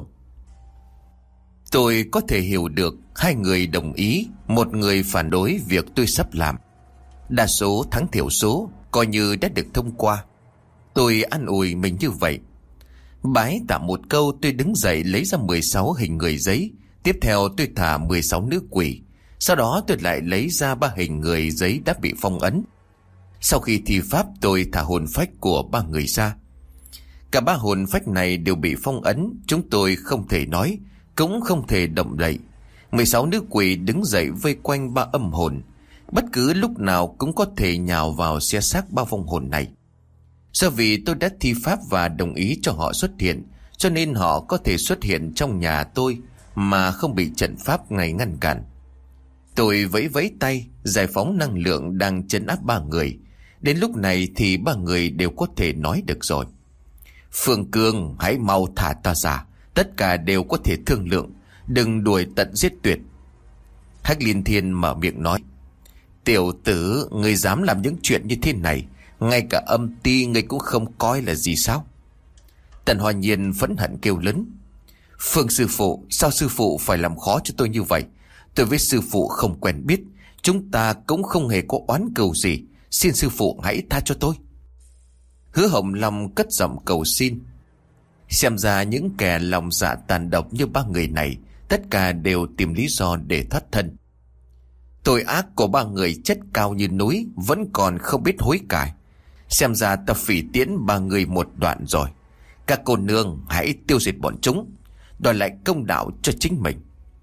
Tôi có thể hiểu được 2 người đồng ý, một người phản đối việc tôi sắp làm. Đa số thắng thiểu số, coi như đã được thông qua. Tôi an ủi mình như vậy. Bái tạ một câu, tôi đứng dậy lấy ra 16 hình người giấy. Tiếp theo tôi thả 16 nữ quỷ. Sau đó tôi lại lấy ra 3 hình người giấy đã bị phong ấn. Sau khi thi pháp tôi thả hồn phách của 3 người ra. Cả 3 hồn phách này đều bị phong ấn. Chúng tôi không thể nói, cũng không thể động đậy. 16 nữ quỷ đứng dậy vây quanh 3 âm hồn. Bất cứ lúc nào cũng có thể nhào vào xé xác 3 vong hồn này. Do vì tôi đã thi pháp và đồng ý cho họ xuất hiện, cho nên họ có thể xuất hiện trong nhà tôi mà không bị trận pháp này ngăn cản. Tôi vẫy vẫy tay, giải phóng năng lượng đang trấn áp 3 người. Đến lúc này thì 3 người đều có thể nói được rồi. Phương Cương, hãy mau thả ta ra. Tất cả đều có thể thương lượng, đừng đuổi tận giết tuyệt. Hách Liên Thiên mở miệng nói. Tiểu tử, ngươi dám làm những chuyện như thế này, ngay cả âm ty ngươi cũng không coi là gì sao? Tần Hoa Nhiên phẫn hận kêu lớn. Phương sư phụ, sao sư phụ phải làm khó cho tôi như vậy? Tôi với sư phụ không quen biết, chúng ta cũng không hề có oán cừu gì. Xin sư phụ hãy tha cho tôi. Hứa Hồng Long cất giọng cầu xin. Xem ra những kẻ lòng dạ tàn độc như 3 người này, tất cả đều tìm lý do để thoát thân. Tội ác của 3 người chất cao như núi, vẫn còn không biết hối cải. Xem ra ta phỉ tiễn 3 người một đoạn rồi. Các cô nương hãy tiêu diệt bọn chúng, đòi lại công đạo cho chính mình.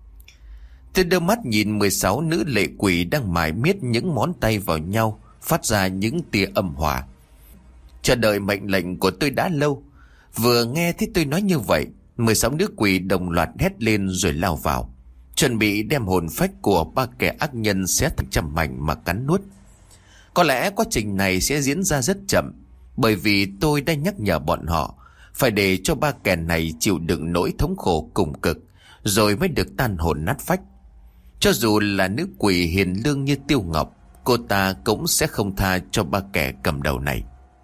Tôi đưa mắt nhìn 16 nữ lệ quỷ đang mải miết những ngón tay vào nhau, phát ra những tia âm hỏa. Chờ đợi mệnh lệnh của tôi đã lâu. Vừa nghe thấy tôi nói như vậy, 16 nữ quỷ đồng loạt hét lên rồi lao vào, chuẩn bị đem hồn phách của 3 kẻ ác nhân xé thành trăm mảnh mà cắn nuốt. Có lẽ quá trình này sẽ diễn ra rất chậm, bởi vì tôi đã nhắc nhở bọn họ phải để cho 3 kẻ này chịu đựng nỗi thống khổ cùng cực, rồi mới được tan hồn nát phách. Cho dù là nữ quỷ hiền lương như Tiêu Ngọc, cô ta cũng sẽ không tha cho 3 kẻ cầm đầu này.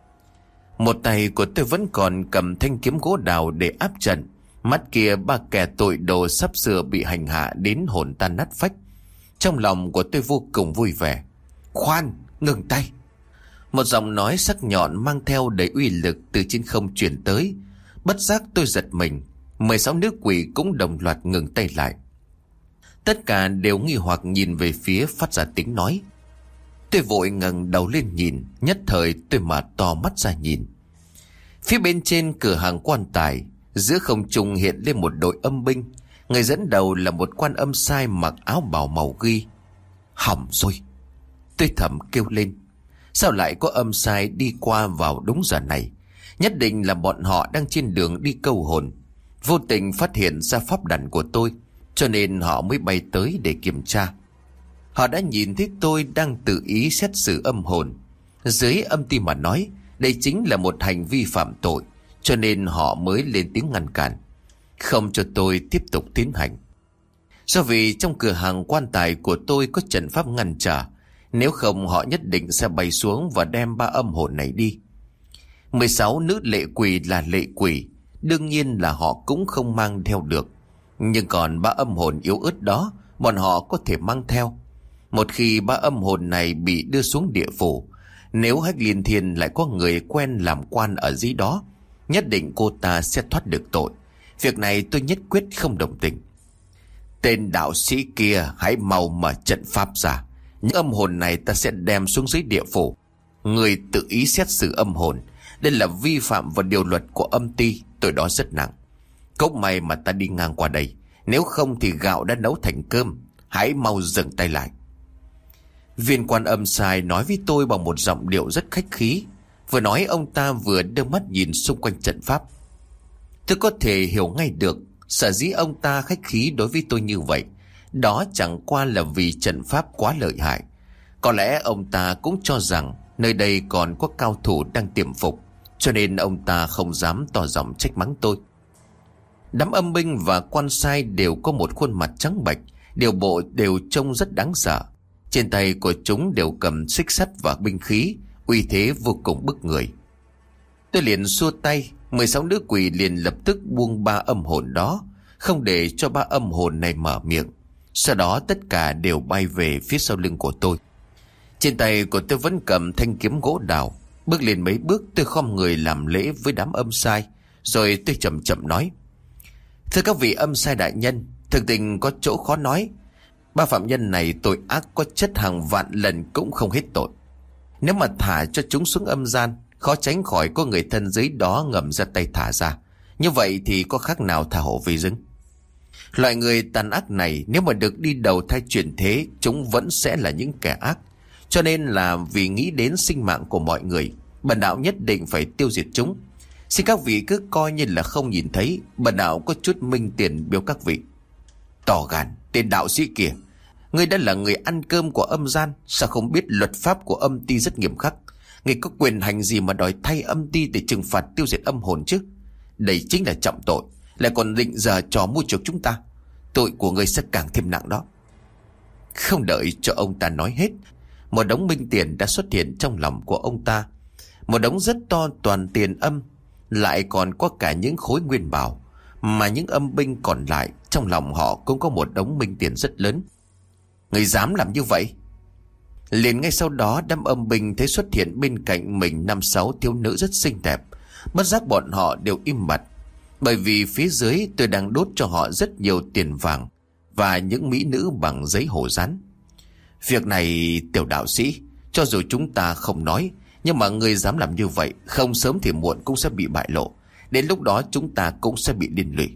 Một tay của tôi vẫn còn cầm thanh kiếm gỗ đào để áp trận. Mắt kia 3 kẻ tội đồ sắp sửa bị hành hạ đến hồn tan nát phách. Trong lòng của tôi vô cùng vui vẻ. Khoan, ngừng tay. Một giọng nói sắc nhọn mang theo đầy uy lực từ trên không truyền tới. Bất giác tôi giật mình. 16 nữ quỷ cũng đồng loạt ngừng tay lại. Tất cả đều nghi hoặc nhìn về phía phát ra tiếng nói. Tôi vội ngẩng đầu lên nhìn, nhất thời tôi mở to mắt ra nhìn. Phía bên trên cửa hàng quan tài, giữa không trung hiện lên một đội âm binh. Người dẫn đầu là một quan âm sai mặc áo bào màu ghi. Hỏng rồi, tôi thầm kêu lên. Sao lại có âm sai đi qua vào đúng giờ này? Nhất định là bọn họ đang trên đường đi câu hồn, vô tình phát hiện ra pháp đàn của tôi, cho nên họ mới bay tới để kiểm tra. Họ đã nhìn thấy tôi đang tự ý xét xử âm hồn. Dưới âm ti mà nói, đây chính là một hành vi phạm tội, cho nên họ mới lên tiếng ngăn cản, không cho tôi tiếp tục tiến hành. Do vì trong cửa hàng quan tài của tôi có trận pháp ngăn trở, nếu không họ nhất định sẽ bay xuống và đem 3 âm hồn này đi. 16 nữ lệ quỷ là lệ quỷ, đương nhiên là họ cũng không mang theo được. Nhưng còn 3 âm hồn yếu ớt đó, bọn họ có thể mang theo. Một khi 3 âm hồn này bị đưa xuống địa phủ, nếu Hách Liên Thiên lại có người quen làm quan ở dưới đó, nhất định cô ta sẽ thoát được tội. Việc này tôi nhất quyết không đồng tình. Tên đạo sĩ kia hãy mau mở trận pháp ra. Những âm hồn này ta sẽ đem xuống dưới địa phủ. Người tự ý xét xử âm hồn, đây là vi phạm vào điều luật của âm ty, tội đó rất nặng. Cũng may mà ta đi ngang qua đây, nếu không thì gạo đã nấu thành cơm. Hãy mau dừng tay lại. Viên quan âm sai nói với tôi bằng một giọng điệu rất khách khí. Vừa nói ông ta vừa đưa mắt nhìn xung quanh trận pháp. Tôi có thể hiểu ngay được sở dĩ ông ta khách khí đối với tôi như vậy. Đó chẳng qua là vì trận pháp quá lợi hại. Có lẽ ông ta cũng cho rằng nơi đây còn có cao thủ đang tiềm phục, cho nên ông ta không dám tỏ giọng trách mắng tôi. Đám âm binh và quan sai đều có một khuôn mặt trắng bệch, điều bộ đều trông rất đáng sợ. Trên tay của chúng đều cầm xích sắt và binh khí, uy thế vô cùng bức người. Tôi liền xua tay, 16 nữ quỷ liền lập tức buông 3 âm hồn đó, không để cho 3 âm hồn này mở miệng. Sau đó tất cả đều bay về phía sau lưng của tôi. Trên tay của tôi vẫn cầm thanh kiếm gỗ đào. Bước lên mấy bước, tôi khom người làm lễ với đám âm sai, rồi tôi chậm chậm nói: Thưa các vị âm sai đại nhân, thực tình có chỗ khó nói. 3 phạm nhân này tội ác có chất hàng vạn lần cũng không hết tội. Nếu mà thả cho chúng xuống âm gian, khó tránh khỏi có người thân dưới đó ngầm ra tay thả ra. Như vậy thì có khác nào thả hổ về rừng. Loại người tàn ác này nếu mà được đi đầu thai chuyển thế, chúng vẫn sẽ là những kẻ ác. Cho nên là vì nghĩ đến sinh mạng của mọi người, bần đạo nhất định phải tiêu diệt chúng. Xin các vị cứ coi như là không nhìn thấy, bần đạo có chút minh tiền biếu các vị. Tỏ gan, tên đạo sĩ kia, ngươi đã là người ăn cơm của âm gian, sao không biết luật pháp của âm ty rất nghiêm khắc? Ngươi có quyền hành gì mà đòi thay âm ty để trừng phạt tiêu diệt âm hồn chứ? Đây chính là trọng tội, lại còn định giờ trò mua chuộc chúng ta. Tội của ngươi sẽ càng thêm nặng đó. Không đợi cho ông ta nói hết, một đống minh tiền đã xuất hiện trong lòng của ông ta. Một đống rất to toàn tiền âm, lại còn có cả những khối nguyên bảo. Mà những âm binh còn lại, trong lòng họ cũng có một đống minh tiền rất lớn. Người dám làm như vậy? Liền ngay sau đó, đám âm binh thấy xuất hiện bên cạnh mình 5-6 thiếu nữ rất xinh đẹp. Bất giác bọn họ đều im bặt, bởi vì phía dưới tôi đang đốt cho họ rất nhiều tiền vàng và những mỹ nữ bằng giấy hổ dán. Việc này, tiểu đạo sĩ, cho dù chúng ta không nói, nhưng mà người dám làm như vậy, không sớm thì muộn cũng sẽ bị bại lộ. Đến lúc đó chúng ta cũng sẽ bị liên lụy.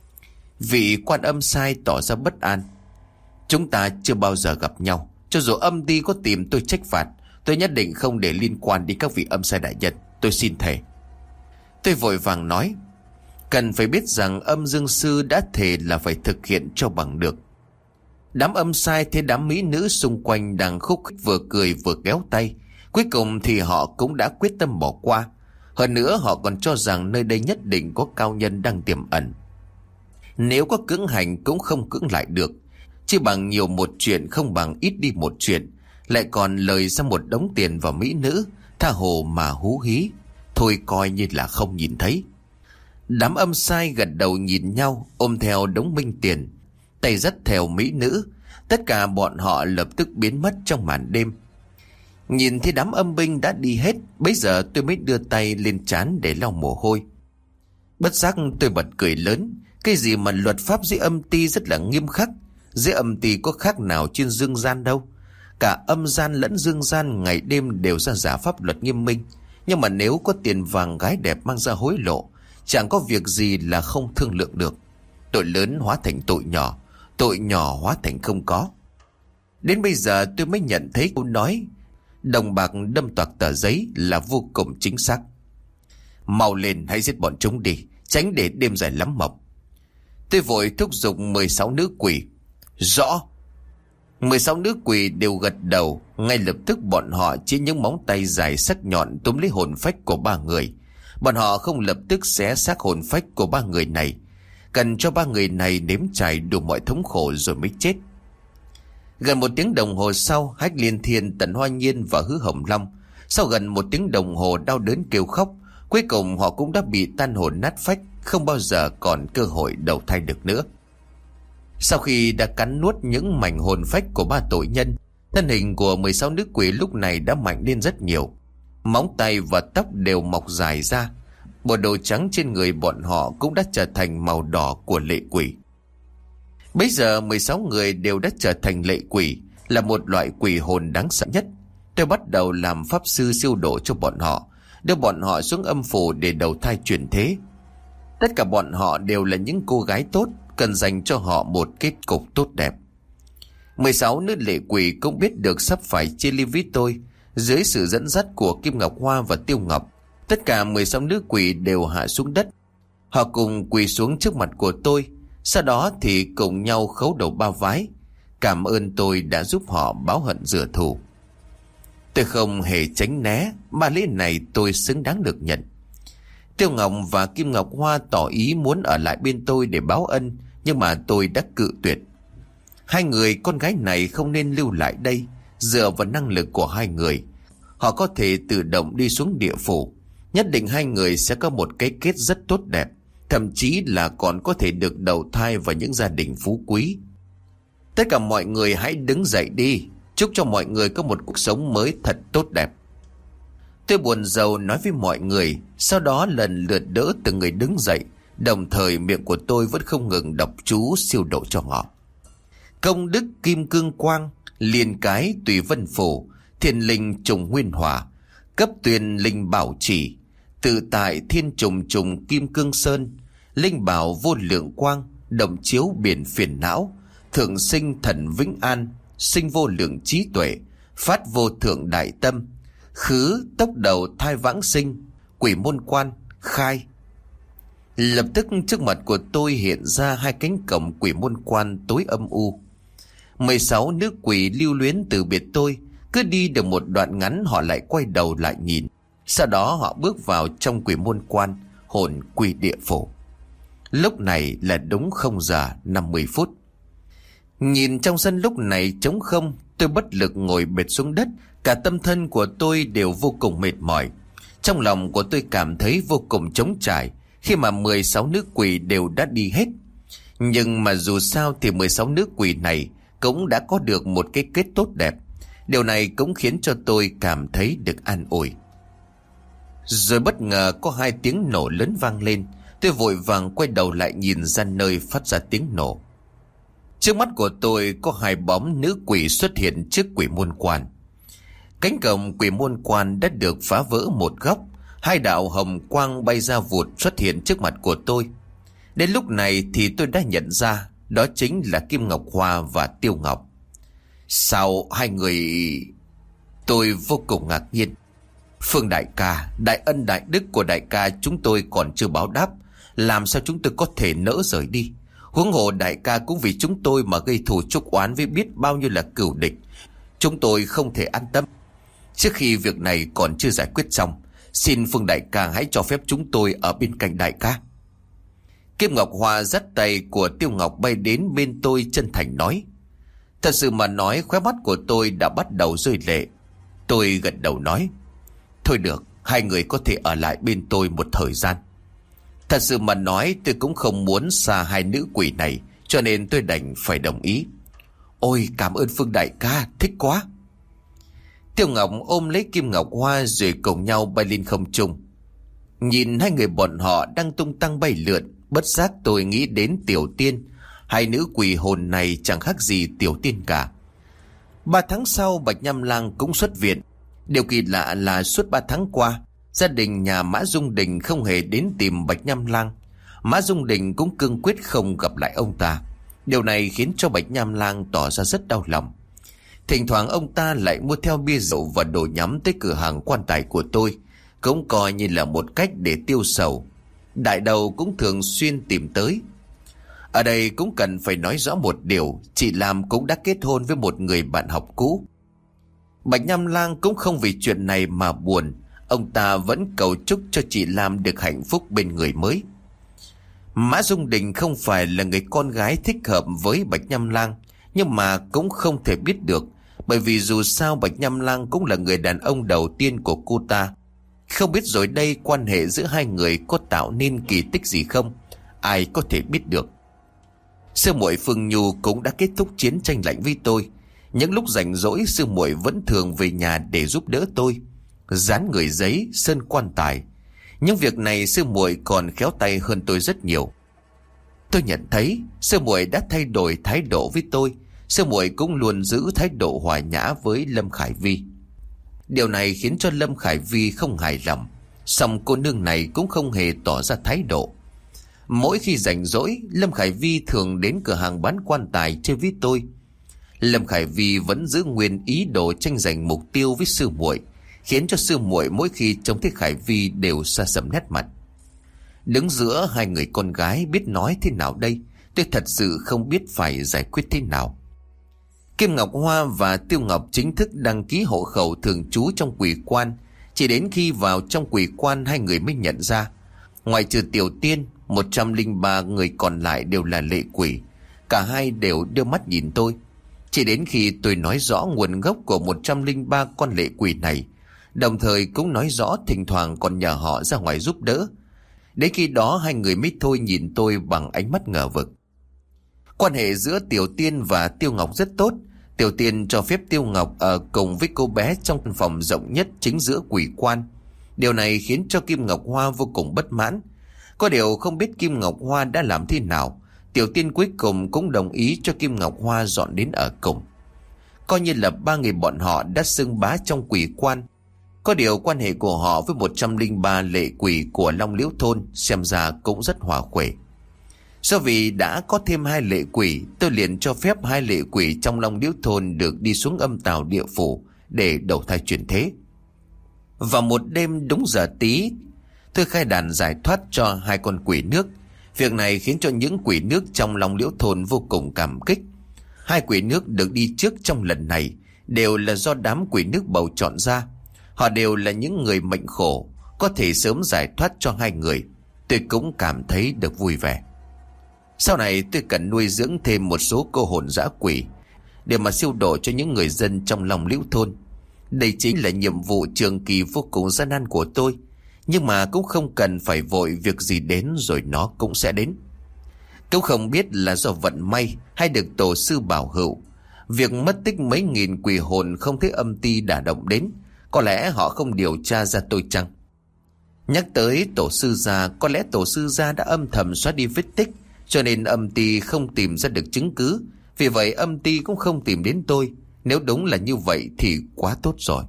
Vị quan âm sai tỏ ra bất an. Chúng ta chưa bao giờ gặp nhau. Cho dù âm ty có tìm tôi trách phạt, tôi nhất định không để liên quan đến các vị âm sai đại nhân. Tôi xin thề. Tôi vội vàng nói: Cần phải biết rằng âm dương sư đã thề là phải thực hiện cho bằng được. Đám âm sai thấy đám mỹ nữ xung quanh đang khúc khích vừa cười vừa kéo tay. Cuối cùng thì họ cũng đã quyết tâm bỏ qua. Hơn nữa họ còn cho rằng nơi đây nhất định có cao nhân đang tiềm ẩn. Nếu có cưỡng hành cũng không cưỡng lại được. Chỉ bằng nhiều một chuyện không bằng ít đi một chuyện. Lại còn lời ra một đống tiền vào mỹ nữ, tha hồ mà hú hí. Thôi coi như là không nhìn thấy. Đám âm sai gật đầu nhìn nhau, ôm theo đống minh tiền, tay dắt theo mỹ nữ. Tất cả bọn họ lập tức biến mất trong màn đêm. Nhìn thấy đám âm binh đã đi hết, bấy giờ tôi mới đưa tay lên trán để lau mồ hôi. Bất giác tôi bật cười lớn. Cái gì mà luật pháp dưới âm ty rất là nghiêm khắc. Dưới âm ty có khác nào trên dương gian đâu. Cả âm gian lẫn dương gian ngày đêm đều ra giả pháp luật nghiêm minh. Nhưng mà nếu có tiền vàng gái đẹp mang ra hối lộ, chẳng có việc gì là không thương lượng được. tội lớn hóa thành tội nhỏ, tội nhỏ hóa thành không có. Đến bây giờ tôi mới nhận thấy câu nói đồng bạc đâm toạc tờ giấy là vô cùng chính xác. Mau lên, hãy giết bọn chúng đi, tránh để đêm dài lắm mộng. Tôi vội thúc giục 16 nữ quỷ. Rõ. 16 nữ quỷ đều gật đầu. Ngay lập tức bọn họ chỉ những móng tay dài sắc nhọn túm lấy hồn phách của ba người. Bọn họ không lập tức xé xác hồn phách của ba người này, cần cho ba người này nếm trải đủ mọi thống khổ rồi mới chết. Gần 1 tiếng đồng hồ sau, Hách Liên Thiên, Tần Hoa Nhiên và Hứa Hồng Long, sau gần 1 tiếng đồng hồ đau đớn kêu khóc, cuối cùng họ cũng đã bị tan hồn nát phách, không bao giờ còn cơ hội đầu thai được nữa. Sau khi đã cắn nuốt những mảnh hồn phách của ba tội nhân, thân hình của 16 nữ quỷ lúc này đã mạnh lên rất nhiều. Móng tay và tóc đều mọc dài ra. Bộ đồ trắng trên người bọn họ cũng đã trở thành màu đỏ của lệ quỷ. Bây giờ 16 người đều đã trở thành lệ quỷ, là một loại quỷ hồn đáng sợ nhất. Tôi bắt đầu làm pháp sư siêu độ cho bọn họ, đưa bọn họ xuống âm phủ để đầu thai chuyển thế. Tất cả bọn họ đều là những cô gái tốt, cần dành cho họ một kết cục tốt đẹp. 16 nữ lệ quỷ cũng biết được sắp phải chia ly với tôi. Dưới sự dẫn dắt của Kim Ngọc Hoa và Tiêu Ngọc, tất cả 16 nữ quỷ đều hạ xuống đất. Họ cùng quỳ xuống trước mặt của tôi, sau đó thì cùng nhau khấu đầu ba vái, cảm ơn tôi đã giúp họ báo hận rửa thù. Tôi không hề tránh né, mà lễ này tôi xứng đáng được nhận. Tiêu Ngọc và Kim Ngọc Hoa tỏ ý muốn ở lại bên tôi để báo ân, nhưng mà tôi đã cự tuyệt. Hai người con gái này không nên lưu lại đây. Dựa vào năng lực của hai người, họ có thể tự động đi xuống địa phủ. Nhất định hai người sẽ có một cái kết rất tốt đẹp, thậm chí là còn có thể được đầu thai vào những gia đình phú quý. Tất cả mọi người hãy đứng dậy đi, chúc cho mọi người có một cuộc sống mới thật tốt đẹp. Tôi buồn rầu nói với mọi người, sau đó lần lượt đỡ từng người đứng dậy, đồng thời miệng của tôi vẫn không ngừng đọc chú siêu độ cho họ. Công đức kim cương quang, liên cái tùy vân phủ, thiên linh trùng nguyên hỏa, cấp tuyền linh bảo chỉ, tự tại thiên trùng trùng kim cương sơn, linh bảo vô lượng quang, động chiếu biển phiền não, thượng sinh thần vĩnh an, sinh vô lượng trí tuệ, phát vô thượng đại tâm, khứ tốc đầu thai vãng sinh, quỷ môn quan khai. Lập tức trước mặt của tôi hiện ra hai cánh cổng quỷ môn quan tối âm u. 16 nữ quỷ lưu luyến từ biệt tôi. Cứ đi được một đoạn ngắn họ lại quay đầu lại nhìn. Sau đó họ bước vào trong quỷ môn quan, hồn quy địa phủ. Lúc này là đúng 0 giờ 50 phút. Nhìn trong sân lúc này trống không, tôi bất lực ngồi bệt xuống đất. Cả tâm thân của tôi đều vô cùng mệt mỏi. Trong lòng của tôi cảm thấy vô cùng trống trải khi mà 16 nữ quỷ đều đã đi hết. Nhưng mà dù sao thì 16 nữ quỷ này cũng đã có được một cái kết tốt đẹp. Điều này cũng khiến cho tôi cảm thấy được an ủi. Rồi bất ngờ có 2 tiếng nổ lớn vang lên. Tôi vội vàng quay đầu lại nhìn ra nơi phát ra tiếng nổ. Trước mắt của tôi có 2 bóng nữ quỷ xuất hiện trước quỷ môn quan. Cánh cổng quỷ môn quan đã được phá vỡ một góc. 2 đạo hồng quang bay ra vụt xuất hiện trước mặt của tôi. Đến lúc này thì tôi đã nhận ra đó chính là Kim Ngọc Hoa và Tiêu Ngọc. Sao hai người... Tôi vô cùng ngạc nhiên. Phương đại ca, đại ân đại đức của đại ca chúng tôi còn chưa báo đáp, làm sao chúng tôi có thể nỡ rời đi? Huống hồ đại ca cũng vì chúng tôi mà gây thù chuốc oán với biết bao nhiêu là cừu địch. Chúng tôi không thể an tâm. Trước khi việc này còn chưa giải quyết xong, xin Phương đại ca hãy cho phép chúng tôi ở bên cạnh đại ca. Kim Ngọc Hoa dắt tay của Tiêu Ngọc bay đến bên tôi chân thành nói. Thật sự mà nói, khóe mắt của tôi đã bắt đầu rơi lệ. Tôi gật đầu nói, thôi được, hai người có thể ở lại bên tôi một thời gian. Thật sự mà nói, tôi cũng không muốn xa hai nữ quỷ này, cho nên tôi đành phải đồng ý. Ôi cảm ơn Phương đại ca, thích quá. Tiêu Ngọc ôm lấy Kim Ngọc Hoa rồi cùng nhau bay lên không trung. Nhìn hai người bọn họ đang tung tăng bay lượn, bất giác tôi nghĩ đến Tiểu Tiên. Hai nữ quỷ hồn này chẳng khác gì Tiểu Tiên cả. 3 tháng sau Bạch Nham Lang cũng xuất viện. Điều kỳ lạ là suốt 3 tháng qua, gia đình nhà Mã Dung Đình không hề đến tìm Bạch Nham Lang. Mã Dung Đình cũng cương quyết không gặp lại ông ta. Điều này khiến cho Bạch Nham Lang tỏ ra rất đau lòng. Thỉnh thoảng ông ta lại mua theo bia rượu và đồ nhắm tới cửa hàng quan tài của tôi, cũng coi như là một cách để tiêu sầu. Đại đầu cũng thường xuyên tìm tới. Ở đây cũng cần phải nói rõ một điều, chị Lam cũng đã kết hôn với một người bạn học cũ. Bạch Nham Lang cũng không vì chuyện này mà buồn. Ông ta vẫn cầu chúc cho chị Lam được hạnh phúc bên người mới. Mã Dung Đình không phải là người con gái thích hợp với Bạch Nham Lang, nhưng mà cũng không thể biết được, bởi vì dù sao Bạch Nham Lang cũng là người đàn ông đầu tiên của cô ta. Không biết rồi đây quan hệ giữa hai người có tạo nên kỳ tích gì không, ai có thể biết được. Sư muội Phương Nhu cũng đã kết thúc chiến tranh lạnh với tôi. Những lúc rảnh rỗi, sư muội vẫn thường về nhà để giúp đỡ tôi dán người giấy, sơn quan tài. Những việc này sư muội còn khéo tay hơn tôi rất nhiều. Tôi nhận thấy sư muội đã thay đổi thái độ với tôi. Sư muội cũng luôn giữ thái độ hòa nhã với Lâm Khải Vi. Điều này khiến cho Lâm Khải Vi không hài lòng. Song cô nương này cũng không hề tỏ ra thái độ. Mỗi khi rảnh rỗi, Lâm Khải Vi thường đến cửa hàng bán quan tài chơi với tôi. Lâm Khải Vi vẫn giữ nguyên ý đồ tranh giành mục tiêu với sư muội, khiến cho sư muội mỗi khi trông thấy Khải Vi đều xa sầm nét mặt. Đứng giữa hai người con gái biết nói thế nào đây, tôi thật sự không biết phải giải quyết thế nào. Kim Ngọc Hoa và Tiêu Ngọc chính thức đăng ký hộ khẩu thường trú trong quỷ quan. Chỉ đến khi vào trong quỷ quan hai người mới nhận ra, ngoài trừ Tiểu Tiên, 103 người còn lại đều là lệ quỷ. Cả hai đều đưa mắt nhìn tôi. Chỉ đến khi tôi nói rõ nguồn gốc của 103 con lệ quỷ này, đồng thời cũng nói rõ thỉnh thoảng còn nhờ họ ra ngoài giúp đỡ, đến khi đó hai người mới thôi nhìn tôi bằng ánh mắt ngờ vực. Quan hệ giữa Tiểu Tiên và Tiêu Ngọc rất tốt. Tiểu Tiên cho phép Tiêu Ngọc ở cùng với cô bé trong căn phòng rộng nhất chính giữa quỷ quan. Điều này khiến cho Kim Ngọc Hoa vô cùng bất mãn. Có điều không biết Kim Ngọc Hoa đã làm thế nào, Tiểu Tiên cuối cùng cũng đồng ý cho Kim Ngọc Hoa dọn đến ở cùng. Coi như là ba người bọn họ đã xưng bá trong quỷ quan. Có điều quan hệ của họ với 103 lệ quỷ của Long Liễu Thôn xem ra cũng rất hòa quể. Do vì đã có thêm 2 lệ quỷ, tôi liền cho phép 2 lệ quỷ trong Long Liễu Thôn được đi xuống âm tào địa phủ để đầu thai chuyển thế. Vào một đêm đúng giờ tí, tôi khai đàn giải thoát cho 2 con quỷ nước. Việc này khiến cho những quỷ nước trong Long Liễu Thôn vô cùng cảm kích. 2 quỷ nước được đi trước trong lần này đều là do đám quỷ nước bầu chọn ra. Họ đều là những người mệnh khổ, có thể sớm giải thoát cho 2 người. Tôi cũng cảm thấy được vui vẻ. Sau này tôi cần nuôi dưỡng thêm một số cô hồn dã quỷ để mà siêu độ cho những người dân trong Long Liễu Thôn. Đây chính là nhiệm vụ trường kỳ vô cùng gian nan của tôi. Nhưng mà cũng không cần phải vội, việc gì đến rồi nó cũng sẽ đến. Cũng không biết là do vận may hay được tổ sư bảo hữu, việc mất tích mấy nghìn quỷ hồn không thấy âm ty đả động đến. Có lẽ họ không điều tra ra tôi chăng? Nhắc tới tổ sư gia, có lẽ tổ sư gia đã âm thầm xóa đi vết tích, cho nên âm ty không tìm ra được chứng cứ. Vì vậy âm ty cũng không tìm đến tôi. Nếu đúng là như vậy thì quá tốt rồi.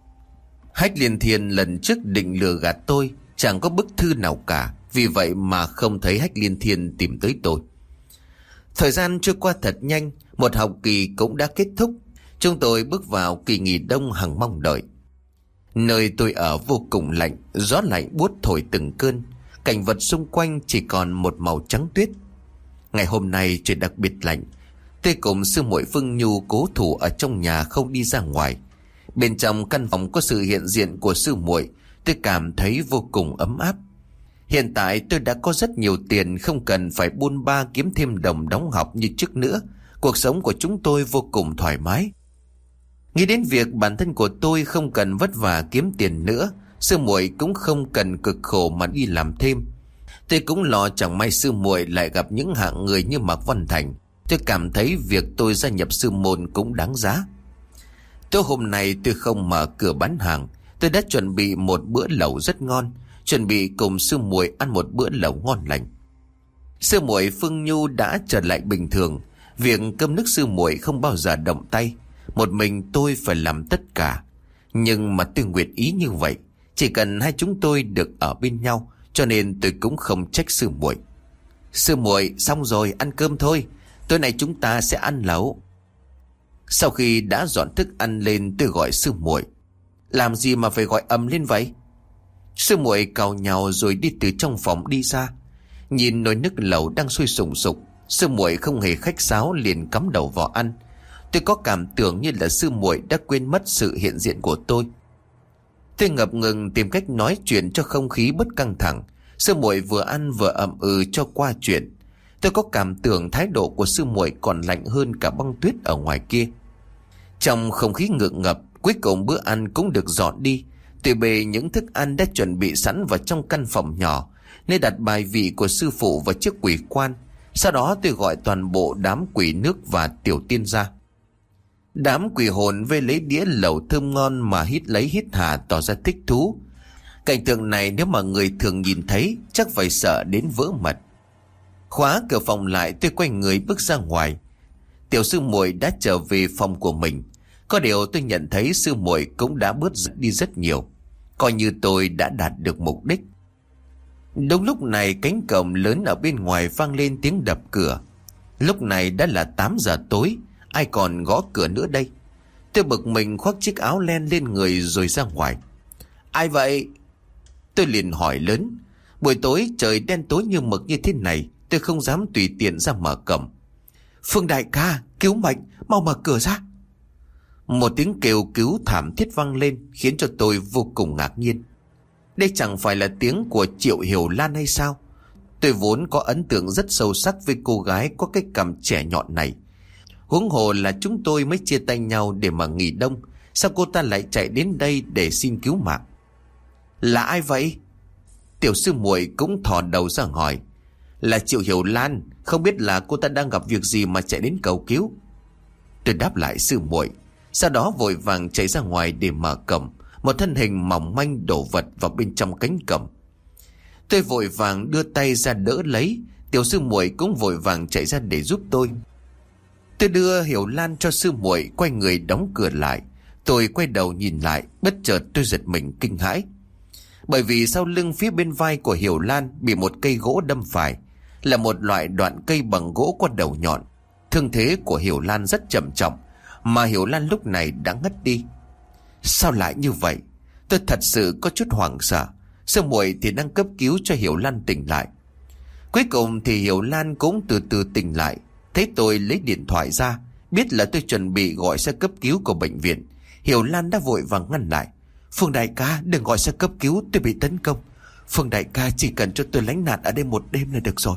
Hách Liên Thiên lần trước định lừa gạt tôi, chẳng có bức thư nào cả, vì vậy mà không thấy Hách Liên Thiên tìm tới tôi. Thời gian trôi qua thật nhanh, một học kỳ cũng đã kết thúc. Chúng tôi bước vào kỳ nghỉ đông hằng mong đợi. Nơi tôi ở vô cùng lạnh, gió lạnh buốt thổi từng cơn. Cảnh vật xung quanh chỉ còn một màu trắng tuyết. Ngày hôm nay trời đặc biệt lạnh. Tôi cùng sư muội Phương Nhu cố thủ ở trong nhà không đi ra ngoài. Bên trong căn phòng có sự hiện diện của sư muội, tôi cảm thấy vô cùng ấm áp. Hiện tại tôi đã có rất nhiều tiền, không cần phải buôn ba kiếm thêm đồng đóng học như trước nữa. Cuộc sống của chúng tôi vô cùng thoải mái. Nghĩ đến việc bản thân của tôi không cần vất vả kiếm tiền nữa, sư muội cũng không cần cực khổ mà đi làm thêm. Tôi cũng lo chẳng may sư muội lại gặp những hạng người như Mạc Văn Thành. Tôi cảm thấy việc tôi gia nhập sư môn cũng đáng giá. Tối hôm nay tôi không mở cửa bán hàng. Tôi đã chuẩn bị một bữa lẩu rất ngon, chuẩn bị cùng sư muội ăn một bữa lẩu ngon lành. Sư muội Phương Nhu đã trở lại bình thường. Việc cơm nước sư muội không bao giờ động tay, một mình tôi phải làm tất cả. Nhưng mà tôi nguyện ý như vậy, chỉ cần hai chúng tôi được ở bên nhau, cho nên tôi cũng không trách sư muội. Sư muội, xong rồi, ăn cơm thôi. Tối nay chúng ta sẽ ăn lẩu. Sau khi đã dọn thức ăn lên, tôi gọi sư muội. Làm gì mà phải gọi ầm lên vậy? Sư muội càu nhàu rồi đi từ trong phòng đi ra. Nhìn nồi nước lẩu đang sôi sùng sục, sư muội không hề khách sáo liền cắm đầu vào ăn. Tôi có cảm tưởng như là sư muội đã quên mất sự hiện diện của tôi. Tôi ngập ngừng tìm cách nói chuyện cho không khí bớt căng thẳng. Sư muội vừa ăn vừa ậm ừ cho qua chuyện. Tôi có cảm tưởng thái độ của sư muội còn lạnh hơn cả băng tuyết ở ngoài kia. Trong không khí ngượng ngập, cuối cùng bữa ăn cũng được dọn đi. Tôi bê những thức ăn đã chuẩn bị sẵn vào trong căn phòng nhỏ, nơi đặt bài vị của sư phụ và chiếc quỷ quan. Sau đó tôi gọi toàn bộ đám quỷ nước và tiểu tiên ra. Đám quỷ hồn về lấy đĩa lẩu thơm ngon mà hít lấy hít hà tỏ ra thích thú. Cảnh tượng này nếu mà người thường nhìn thấy chắc phải sợ đến vỡ mật. Khóa cửa phòng lại, tôi quay người bước ra ngoài. Tiểu sư muội đã trở về phòng của mình. Có điều tôi nhận thấy sư muội cũng đã bớt đi rất nhiều, coi như tôi đã đạt được mục đích. Đúng lúc này cánh cổng lớn ở bên ngoài vang lên tiếng đập cửa. Lúc này đã là 8 giờ tối, ai còn gõ cửa nữa đây? Tôi bực mình khoác chiếc áo len lên người rồi ra ngoài. Ai vậy? Tôi liền hỏi lớn. Buổi tối trời đen tối như mực như thế này, tôi không dám tùy tiện ra mở cổng. Phương đại ca, cứu mệnh, mau mở cửa ra. Một tiếng kêu cứu thảm thiết vang lên khiến cho tôi vô cùng ngạc nhiên. Đây chẳng phải là tiếng của Triệu Hiểu Lan hay sao? Tôi vốn có ấn tượng rất sâu sắc với cô gái có cái cằm trẻ nhọn này. Huống hồ là chúng tôi mới chia tay nhau để mà nghỉ đông, sao cô ta lại chạy đến đây để xin cứu mạng? Là ai vậy? Tiểu sư muội cũng thò đầu ra hỏi. Là Triệu Hiểu Lan, không biết là cô ta đang gặp việc gì mà chạy đến cầu cứu. Tôi đáp lại sư muội, sau đó vội vàng chạy ra ngoài để mở cổng. Một thân hình mỏng manh đổ vật vào bên trong cánh cổng. Tôi vội vàng đưa tay ra đỡ lấy. Tiểu sư muội cũng vội vàng chạy ra để giúp tôi. Tôi đưa Hiểu Lan cho sư muội, quay người đóng cửa lại. Tôi quay đầu nhìn lại, bất chợt tôi giật mình kinh hãi. Bởi vì sau lưng phía bên vai của Hiểu Lan bị một cây gỗ đâm phải, là một loại đoạn cây bằng gỗ có đầu nhọn. Thương thế của Hiểu Lan rất trầm trọng, mà Hiểu Lan lúc này đã ngất đi. Sao lại như vậy? Tôi thật sự có chút hoảng sợ. Sư muội thì đang cấp cứu cho Hiểu Lan tỉnh lại. Cuối cùng thì Hiểu Lan cũng từ từ tỉnh lại. Thấy tôi lấy điện thoại ra, biết là tôi chuẩn bị gọi xe cấp cứu của bệnh viện, Hiểu Lan đã vội vàng ngăn lại. Phương đại ca, đừng gọi xe cấp cứu, tôi bị tấn công. Phương đại ca chỉ cần cho tôi lánh nạn ở đây một đêm là được rồi.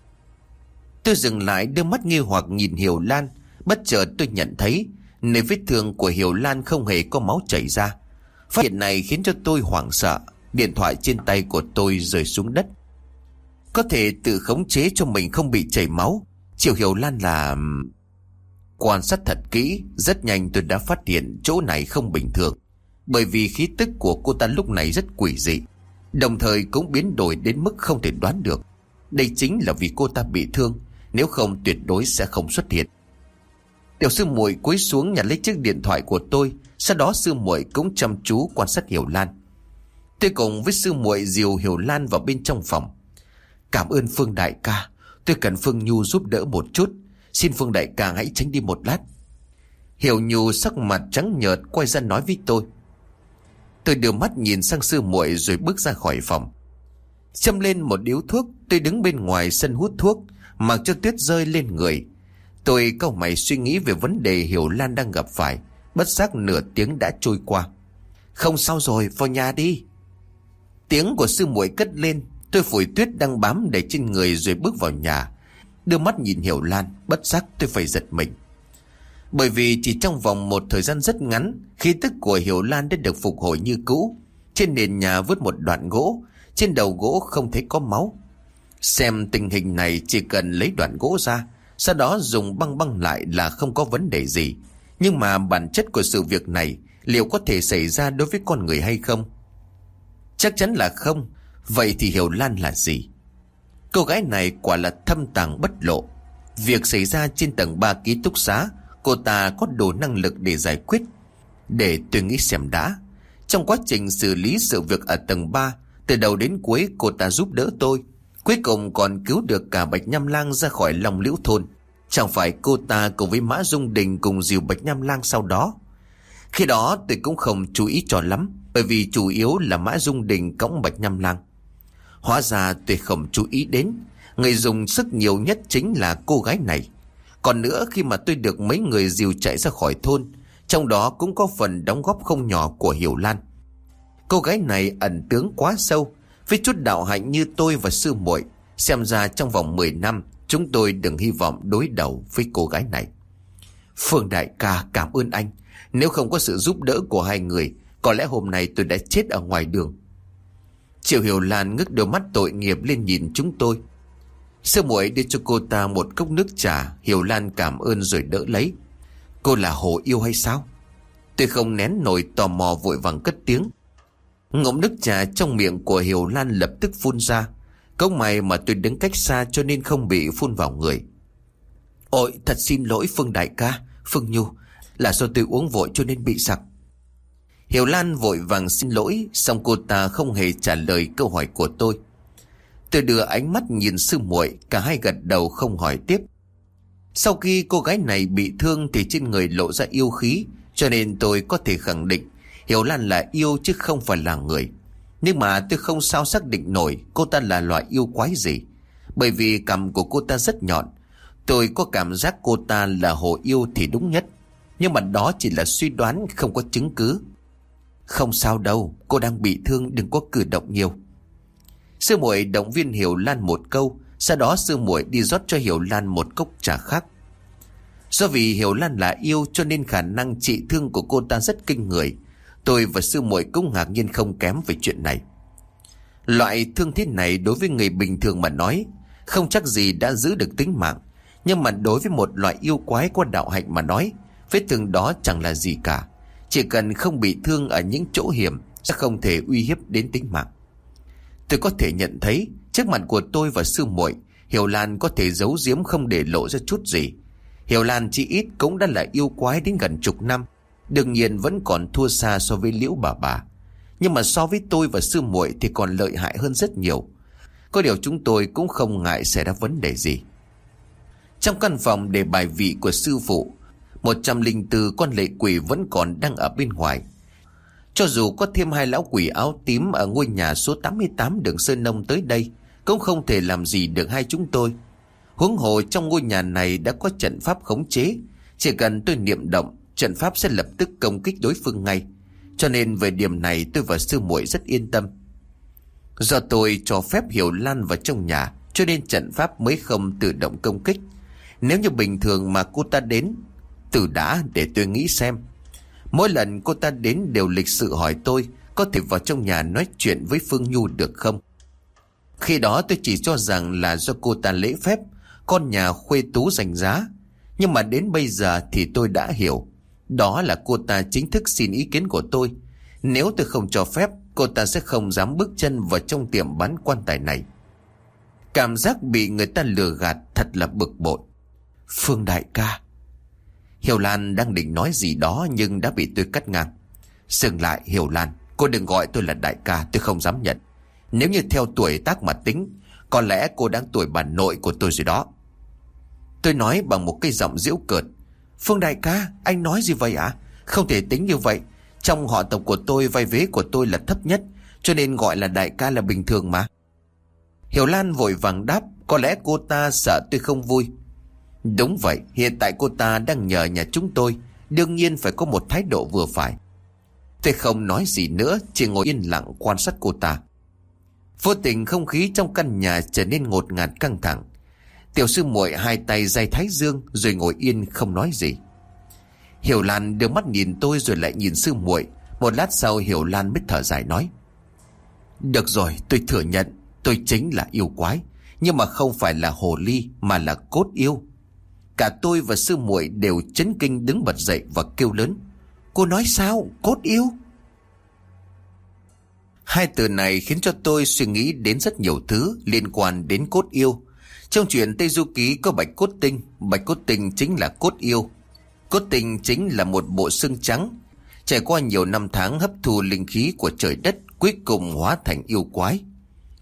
Tôi dừng lại, đưa mắt nghi hoặc nhìn Hiểu Lan. Bất chợt tôi nhận thấy nơi vết thương của Hiểu Lan không hề có máu chảy ra. Phát hiện này khiến cho tôi hoảng sợ. Điện thoại trên tay của tôi rơi xuống đất. Có thể tự khống chế cho mình không bị chảy máu. Triệu Hiểu Lan là... Quan sát thật kỹ, rất nhanh tôi đã phát hiện chỗ này không bình thường. Bởi vì khí tức của cô ta lúc này rất quỷ dị, đồng thời cũng biến đổi đến mức không thể đoán được. Đây chính là vì cô ta bị thương, nếu không tuyệt đối sẽ không xuất hiện. Tiểu sư muội cúi xuống nhặt lấy chiếc điện thoại của tôi. Sau đó sư muội cũng chăm chú quan sát Hiểu Lan. Tôi cùng với sư muội dìu Hiểu Lan vào bên trong phòng. Cảm ơn Phương đại ca, tôi cần Phương Nhu giúp đỡ một chút. Xin Phương đại ca hãy tránh đi một lát. Hiểu Nhu sắc mặt trắng nhợt quay ra nói với tôi. Tôi đưa mắt nhìn sang sư muội rồi bước ra khỏi phòng. Châm lên một điếu thuốc, tôi đứng bên ngoài sân hút thuốc, mặc cho tuyết rơi lên người. Tôi cau mày suy nghĩ về vấn đề Hiểu Lan đang gặp phải. Bất giác nửa tiếng đã trôi qua. Không sao rồi, vào nhà đi. Tiếng của sư muội cất lên. Tôi phủi tuyết đang bám đầy trên người rồi bước vào nhà. Đưa mắt nhìn Hiểu Lan, bất giác tôi phải giật mình. Bởi vì chỉ trong vòng một thời gian rất ngắn, khí tức của Hiểu Lan đã được phục hồi như cũ. Trên nền nhà vứt một đoạn gỗ, trên đầu gỗ không thấy có máu. Xem tình hình này chỉ cần lấy đoạn gỗ ra, sau đó dùng băng băng lại là không có vấn đề gì. Nhưng mà bản chất của sự việc này liệu có thể xảy ra đối với con người hay không? Chắc chắn là không. Vậy thì Hiểu Lan là gì? Cô gái này quả là thâm tàng bất lộ. Việc xảy ra trên tầng 3 ký túc xá, cô ta có đủ năng lực để giải quyết. Để tôi nghĩ xem đã. Trong quá trình xử lý sự việc ở tầng 3, từ đầu đến cuối cô ta giúp đỡ tôi. Cuối cùng còn cứu được cả Bạch Nham Lang ra khỏi Long Liễu thôn. Chẳng phải cô ta cùng với Mã Dung Đình cùng dìu Bạch Nham Lang sau đó? Khi đó tôi cũng không chú ý cho lắm, bởi vì chủ yếu là Mã Dung Đình cõng Bạch Nham Lang. Hóa ra tôi không chú ý đến, người dùng sức nhiều nhất chính là cô gái này. Còn nữa, khi mà tôi được mấy người dìu chạy ra khỏi thôn, trong đó cũng có phần đóng góp không nhỏ của Hiểu Lan. Cô gái này ẩn tướng quá sâu, với chút đạo hạnh như tôi và sư muội, xem ra trong vòng 10 năm chúng tôi đừng hy vọng đối đầu với cô gái này. Phương đại ca, cảm ơn anh. Nếu không có sự giúp đỡ của hai người, có lẽ hôm nay tôi đã chết ở ngoài đường. Triệu Hiểu Lan ngước đôi mắt tội nghiệp lên nhìn chúng tôi. Sư muội đưa cho cô ta một cốc nước trà. Hiểu Lan cảm ơn rồi đỡ lấy. Cô là Hồ Yêu hay sao? Tôi không nén nổi tò mò, vội vàng cất tiếng. Ngụm nước trà trong miệng của Hiểu Lan lập tức phun ra. Cũng may mà tôi đứng cách xa cho nên không bị phun vào người. Ôi, thật xin lỗi Phương đại ca, Phương Nhu, là do tôi uống vội cho nên bị sặc. Hiểu Lan vội vàng xin lỗi, xong cô ta không hề trả lời câu hỏi của tôi. Tôi đưa ánh mắt nhìn sư muội, cả hai gật đầu không hỏi tiếp. Sau khi cô gái này bị thương thì trên người lộ ra yêu khí, cho nên tôi có thể khẳng định Hiểu Lan là yêu chứ không phải là người. Nhưng mà tôi không sao xác định nổi cô ta là loại yêu quái gì, bởi vì cằm của cô ta rất nhọn. Tôi có cảm giác cô ta là hồ yêu thì đúng nhất, nhưng mà đó chỉ là suy đoán, không có chứng cứ. Không sao đâu, cô đang bị thương, đừng có cử động nhiều. Sư muội động viên Hiểu Lan một câu, sau đó sư muội đi rót cho Hiểu Lan một cốc trà khác. Do vì Hiểu Lan là yêu cho nên khả năng trị thương của cô ta rất kinh người. Tôi và sư muội cũng ngạc nhiên không kém về chuyện này. Loại thương thế này đối với người bình thường mà nói không chắc gì đã giữ được tính mạng, nhưng mà đối với một loại yêu quái có đạo hạnh mà nói, vết thương đó chẳng là gì cả. Chỉ cần không bị thương ở những chỗ hiểm sẽ không thể uy hiếp đến tính mạng. Tôi có thể nhận thấy trước mặt của tôi và sư muội, Hiểu Lan có thể giấu giếm không để lộ ra chút gì. Hiểu Lan chỉ ít cũng đã là yêu quái đến gần chục năm, đương nhiên vẫn còn thua xa so với Liễu bà. Nhưng mà so với tôi và sư muội thì còn lợi hại hơn rất nhiều. Có điều chúng tôi cũng không ngại xảy ra vấn đề gì. Trong căn phòng để bài vị của sư phụ, 104 con lệ quỷ vẫn còn đang ở bên ngoài. Cho dù có thêm hai lão quỷ áo tím ở ngôi nhà số 88 đường Sơn Nông tới đây, cũng không thể làm gì được hai chúng tôi. Huống hồ trong ngôi nhà này đã có trận pháp khống chế, chỉ cần tôi niệm động, trận pháp sẽ lập tức công kích đối phương ngay. Cho nên về điểm này tôi và sư muội rất yên tâm. Do tôi cho phép Hiểu Lan vào trong nhà, cho nên trận pháp mới không tự động công kích. Nếu như bình thường mà cô ta đến, từ đã để tôi nghĩ xem. Mỗi lần cô ta đến đều lịch sự hỏi tôi có thể vào trong nhà nói chuyện với Phương Nhu được không. Khi đó tôi chỉ cho rằng là do cô ta lễ phép, con nhà khuê tú danh giá. Nhưng mà đến bây giờ thì tôi đã hiểu, đó là cô ta chính thức xin ý kiến của tôi. Nếu tôi không cho phép, cô ta sẽ không dám bước chân vào trong tiệm bán quan tài này. Cảm giác bị người ta lừa gạt thật là bực bội. Phương đại ca. Hiểu Lan đang định nói gì đó nhưng đã bị tôi cắt ngang. Dừng lại Hiểu Lan, cô đừng gọi tôi là đại ca, tôi không dám nhận. Nếu như theo tuổi tác mà tính, có lẽ cô đang tuổi bà nội của tôi rồi đó. Tôi nói bằng một cái giọng giễu cợt. Phương đại ca, anh nói gì vậy ạ? Không thể tính như vậy. Trong họ tộc của tôi, vai vế của tôi là thấp nhất, cho nên gọi là đại ca là bình thường mà. Hiểu Lan vội vàng đáp, có lẽ cô ta sợ tôi không vui. Đúng vậy, hiện tại cô ta đang nhờ nhà chúng tôi, đương nhiên phải có một thái độ vừa phải. Tôi không nói gì nữa, chỉ ngồi yên lặng quan sát cô ta. Vô tình không khí trong căn nhà trở nên ngột ngạt căng thẳng. Tiểu sư muội hai tay giày thái dương rồi ngồi yên không nói gì. Hiểu Lan đưa mắt nhìn tôi rồi lại nhìn sư muội. Một lát sau Hiểu Lan mới thở dài nói: Được rồi, tôi thừa nhận tôi chính là yêu quái, nhưng mà không phải là hồ ly mà là cốt yêu. Cả tôi và sư muội đều chấn kinh đứng bật dậy và kêu lớn: Cô nói sao? Cốt yêu? Hai từ này khiến cho tôi suy nghĩ đến rất nhiều thứ liên quan đến cốt yêu. Trong truyện Tây Du Ký có bạch cốt tinh. Bạch cốt tinh chính là cốt yêu. Cốt tinh chính là một bộ xương trắng, trải qua nhiều năm tháng hấp thu linh khí của trời đất, cuối cùng hóa thành yêu quái.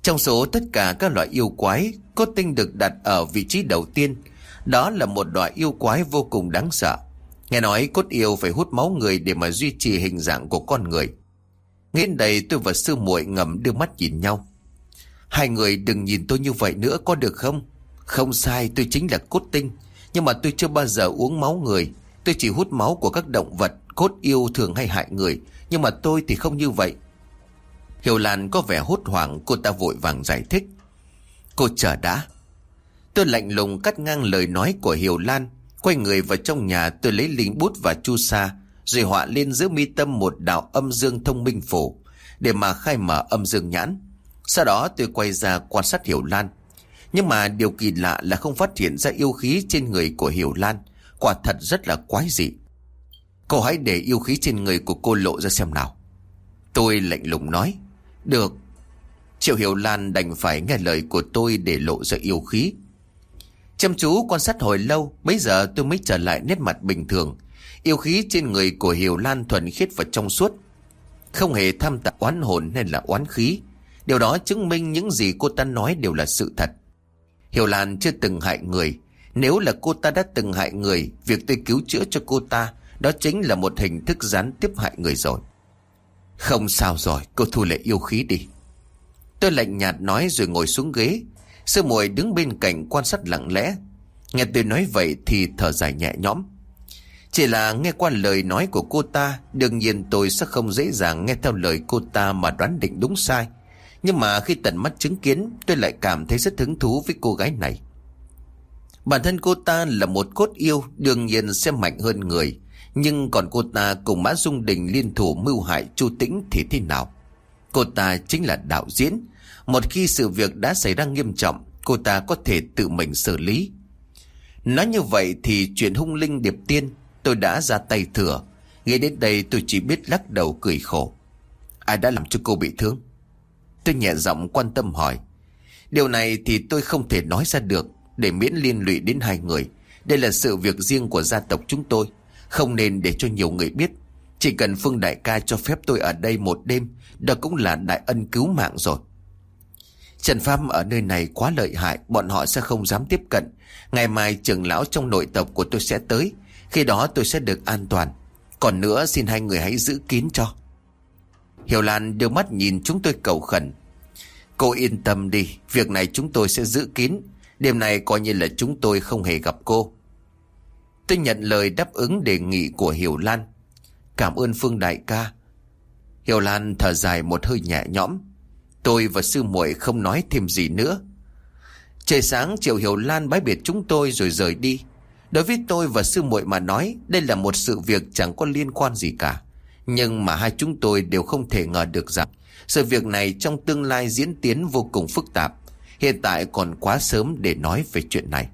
Trong số tất cả các loại yêu quái, cốt tinh được đặt ở vị trí đầu tiên. Đó là một loại yêu quái vô cùng đáng sợ. Nghe nói cốt yêu phải hút máu người để mà duy trì hình dạng của con người. Nghe đến đây tôi và sư muội ngầm đưa mắt nhìn nhau. Hai người đừng nhìn tôi như vậy nữa có được không? Không sai, tôi chính là cốt tinh. Nhưng mà tôi chưa bao giờ uống máu người. Tôi chỉ hút máu của các động vật. Cốt yêu thường hay hại người, nhưng mà tôi thì không như vậy. Hiểu Lan có vẻ hốt hoảng, cô ta vội vàng giải thích. Cô chờ đã. Tôi lạnh lùng cắt ngang lời nói của Hiểu Lan. Quay người vào trong nhà, tôi lấy linh bút và chu sa, rồi họa lên giữa mi tâm một đạo âm dương thông minh phổ để mà khai mở âm dương nhãn. Sau đó tôi quay ra quan sát Hiểu Lan. Nhưng mà điều kỳ lạ là không phát hiện ra yêu khí trên người của Hiểu Lan. Quả thật rất là quái dị. Cô hãy để yêu khí trên người của cô lộ ra xem nào. Tôi lạnh lùng nói. Được. Triệu Hiểu Lan đành phải nghe lời của tôi để lộ ra yêu khí. Chăm chú quan sát hồi lâu, bấy giờ tôi mới trở lại nét mặt bình thường. Yêu khí trên người của Hiểu Lan thuần khiết và trong suốt, không hề tham tạp oán hồn hay là oán khí. Điều đó chứng minh những gì cô ta nói đều là sự thật. Hiểu Lan chưa từng hại người. Nếu là cô ta đã từng hại người, việc tôi cứu chữa cho cô ta, đó chính là một hình thức gián tiếp hại người rồi. Không sao rồi, cô thu lại yêu khí đi. Tôi lạnh nhạt nói rồi ngồi xuống ghế. Sư muội đứng bên cạnh quan sát lặng lẽ. Nghe tôi nói vậy thì thở dài nhẹ nhõm. Chỉ là nghe qua lời nói của cô ta, đương nhiên tôi sẽ không dễ dàng nghe theo lời cô ta mà đoán định đúng sai. Nhưng mà khi tận mắt chứng kiến, tôi lại cảm thấy rất hứng thú với cô gái này. Bản thân cô ta là một cốt yêu, đương nhiên sẽ mạnh hơn người. Nhưng còn cô ta cùng Mã Dung Đình liên thủ mưu hại Chu Tĩnh thì thế nào? Cô ta chính là đạo diễn. Một khi sự việc đã xảy ra nghiêm trọng, cô ta có thể tự mình xử lý. Nói như vậy thì chuyện hung linh điệp tiên tôi đã ra tay thừa. Nghe đến đây tôi chỉ biết lắc đầu cười khổ. Ai đã làm cho cô bị thương? Tôi nhẹ giọng quan tâm hỏi. Điều này thì tôi không thể nói ra được, để miễn liên lụy đến hai người. Đây là sự việc riêng của gia tộc chúng tôi, không nên để cho nhiều người biết. Chỉ cần Phương đại ca cho phép tôi ở đây một đêm, đó cũng là đại ân cứu mạng rồi. Trần pháp ở nơi này quá lợi hại, bọn họ sẽ không dám tiếp cận. Ngày mai trưởng lão trong nội tộc của tôi sẽ tới, khi đó tôi sẽ được an toàn. Còn nữa xin hai người hãy giữ kín cho. Hiểu Lan đưa mắt nhìn chúng tôi cầu khẩn. Cô yên tâm đi, việc này chúng tôi sẽ giữ kín. Đêm này coi như là chúng tôi không hề gặp cô. Tôi nhận lời đáp ứng đề nghị của Hiểu Lan. Cảm ơn Phương đại ca. Hiểu Lan thở dài một hơi nhẹ nhõm. Tôi và sư muội không nói thêm gì nữa. Trời sáng chiều Hiểu Lan bái biệt chúng tôi rồi rời đi. Đối với tôi và sư muội mà nói, đây là một sự việc chẳng có liên quan gì cả. Nhưng mà hai chúng tôi đều không thể ngờ được rằng sự việc này trong tương lai diễn tiến vô cùng phức tạp. Hiện tại còn quá sớm để nói về chuyện này.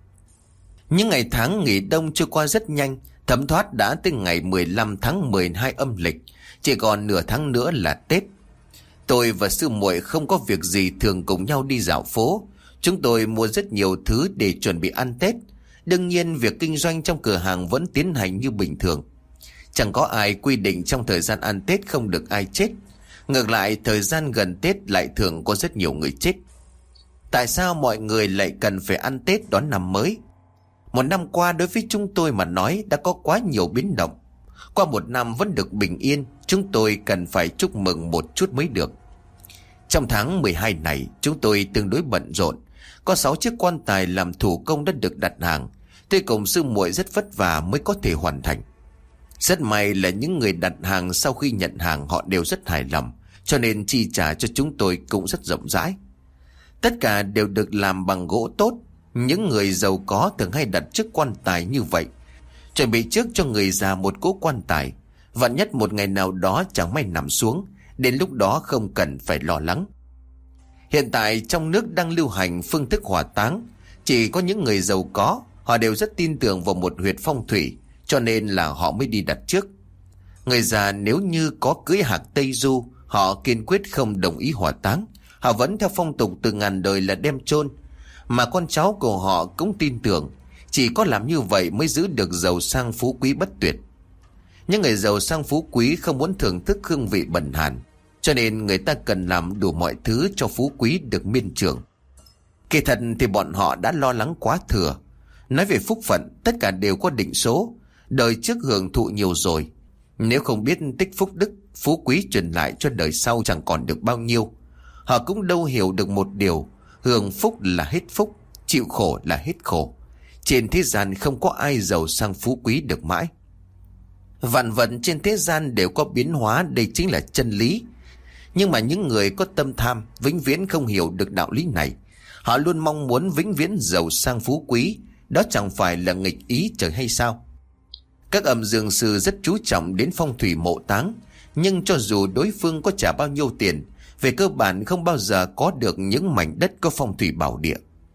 Những ngày tháng nghỉ đông trôi qua rất nhanh. Thấm thoát đã tới ngày 15 tháng 12 âm lịch. Chỉ còn nửa tháng nữa là Tết. Tôi và sư muội không có việc gì thường cùng nhau đi dạo phố. Chúng tôi mua rất nhiều thứ để chuẩn bị ăn Tết. Đương nhiên việc kinh doanh trong cửa hàng vẫn tiến hành như bình thường. Chẳng có ai quy định trong thời gian ăn Tết không được ai chết. Ngược lại thời gian gần Tết lại thường có rất nhiều người chết. Tại sao mọi người lại cần phải ăn Tết đón năm mới? Một năm qua đối với chúng tôi mà nói đã có quá nhiều biến động. Qua một năm vẫn được bình yên, chúng tôi cần phải chúc mừng một chút mới được. Trong tháng 12 này chúng tôi tương đối bận rộn. Có 6 chiếc quan tài làm thủ công đã được đặt hàng. Tôi cùng sư muội rất vất vả mới có thể hoàn thành. Rất may là những người đặt hàng sau khi nhận hàng họ đều rất hài lòng, cho nên chi trả cho chúng tôi cũng rất rộng rãi. Tất cả đều được làm bằng gỗ tốt. Những người giàu có thường hay đặt chiếc quan tài như vậy, chuẩn bị trước cho người già một cỗ quan tài. Vạn nhất một ngày nào đó chẳng may nằm xuống, đến lúc đó không cần phải lo lắng. Hiện tại trong nước đang lưu hành phương thức hỏa táng. Chỉ có những người giàu có, họ đều rất tin tưởng vào một huyệt phong thủy, cho nên là họ mới đi đặt trước. Người già nếu như có cưới hạc Tây Du, họ kiên quyết không đồng ý hỏa táng. Họ vẫn theo phong tục từ ngàn đời là đem chôn. Mà con cháu của họ cũng tin tưởng, chỉ có làm như vậy mới giữ được giàu sang phú quý bất tuyệt. Những người giàu sang phú quý không muốn thưởng thức hương vị bần hàn. cho nên người ta cần làm đủ mọi thứ cho phú quý được miên trường. Kỳ thật thì bọn họ đã lo lắng quá thừa. Nói về phúc phận, tất cả đều có định số, đời trước hưởng thụ nhiều rồi. Nếu không biết tích phúc đức, phú quý truyền lại cho đời sau chẳng còn được bao nhiêu. Họ cũng đâu hiểu được một điều, hưởng phúc là hết phúc, chịu khổ là hết khổ. Trên thế gian không có ai giàu sang phú quý được mãi. Vạn vật trên thế gian đều có biến hóa, đây chính là chân lý. Nhưng mà những người có tâm tham vĩnh viễn không hiểu được đạo lý này. Họ luôn mong muốn vĩnh viễn giàu sang phú quý. Đó chẳng phải là nghịch ý trời hay sao? Các âm dương sư rất chú trọng đến phong thủy mộ táng, nhưng cho dù đối phương có trả bao nhiêu tiền, về cơ bản không bao giờ có được những mảnh đất có phong thủy bảo địa.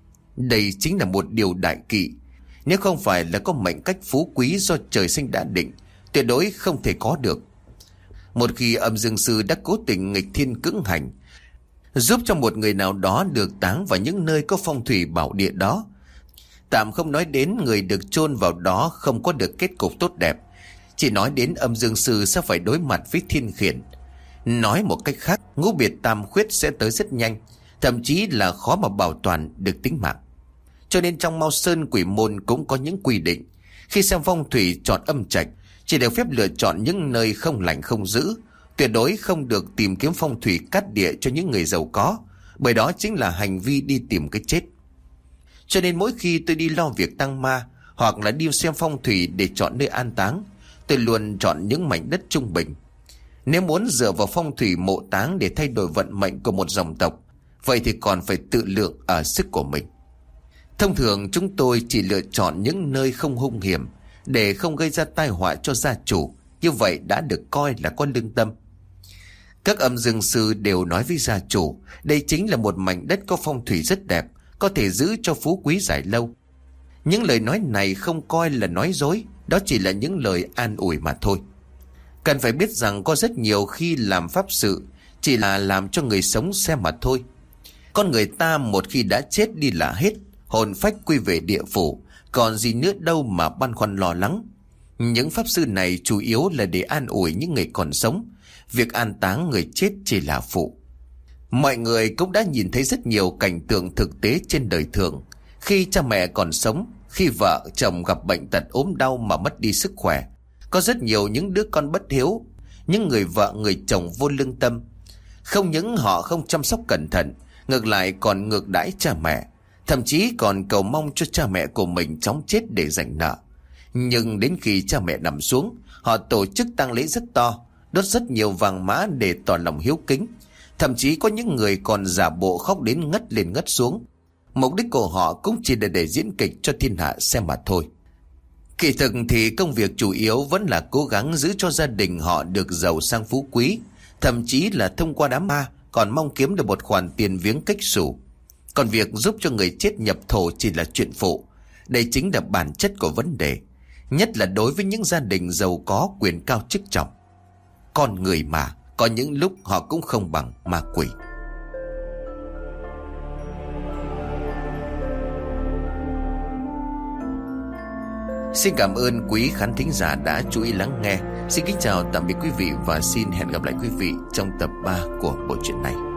Đây chính là một điều đại kỵ. Nếu không phải là có mệnh cách phú quý do trời sinh đã định, tuyệt đối không thể có được. Một khi âm dương sư đã cố tình nghịch thiên cưỡng hành, giúp cho một người nào đó được táng vào những nơi có phong thủy bảo địa đó, tạm không nói đến người được chôn vào đó không có được kết cục tốt đẹp, chỉ nói đến âm dương sư sẽ phải đối mặt với thiên khiển. Nói một cách khác, ngũ biệt tam khuyết sẽ tới rất nhanh, thậm chí là khó mà bảo toàn được tính mạng. Cho nên trong Mao Sơn Quỷ Môn cũng có những quy định. Khi xem phong thủy chọn âm trạch, chỉ được phép lựa chọn những nơi không lành không dữ, tuyệt đối không được tìm kiếm phong thủy cát địa cho những người giàu có, bởi đó chính là hành vi đi tìm cái chết. Cho nên mỗi khi tôi đi lo việc tang ma hoặc là đi xem phong thủy để chọn nơi an táng, tôi luôn chọn những mảnh đất trung bình. Nếu muốn dựa vào phong thủy mộ táng để thay đổi vận mệnh của một dòng tộc, vậy thì còn phải tự lượng ở sức của mình. Thông thường chúng tôi chỉ lựa chọn những nơi không hung hiểm để không gây ra tai họa cho gia chủ, như vậy đã được coi là có lương tâm. Các âm dương sư đều nói với gia chủ, đây chính là một mảnh đất có phong thủy rất đẹp, có thể giữ cho phú quý dài lâu. Những lời nói này không coi là nói dối, đó chỉ là những lời an ủi mà thôi. Cần phải biết rằng có rất nhiều khi làm pháp sự chỉ là làm cho người sống xem mà thôi. Con người ta một khi đã chết đi là hết, hồn phách quy về địa phủ, còn gì nữa đâu mà băn khoăn lo lắng. Những pháp sư này chủ yếu là để an ủi những người còn sống, việc an táng người chết chỉ là phụ. Mọi người cũng đã nhìn thấy rất nhiều cảnh tượng thực tế trên đời thường. Khi cha mẹ còn sống, khi vợ chồng gặp bệnh tật ốm đau mà mất đi sức khỏe, có rất nhiều những đứa con bất hiếu, những người vợ người chồng vô lương tâm. Không những họ không chăm sóc cẩn thận, ngược lại còn ngược đãi cha mẹ, thậm chí còn cầu mong cho cha mẹ của mình chóng chết để dành nợ. Nhưng đến khi cha mẹ nằm xuống, họ tổ chức tang lễ rất to, đốt rất nhiều vàng mã để tỏ lòng hiếu kính. Thậm chí có những người còn giả bộ khóc đến ngất lên ngất xuống. Mục đích của họ cũng chỉ là để diễn kịch cho thiên hạ xem mà thôi. Kỳ thực thì công việc chủ yếu vẫn là cố gắng giữ cho gia đình họ được giàu sang phú quý, thậm chí là thông qua đám ma còn mong kiếm được một khoản tiền viếng cách xù. Còn việc giúp cho người chết nhập thổ chỉ là chuyện phụ. Đây chính là bản chất của vấn đề, nhất là đối với những gia đình giàu có quyền cao chức trọng. Con người mà, có những lúc họ cũng không bằng ma quỷ. Xin cảm ơn quý khán thính giả đã chú ý lắng nghe. Xin kính chào tạm biệt quý vị và xin hẹn gặp lại quý vị trong tập 3 của bộ truyện này.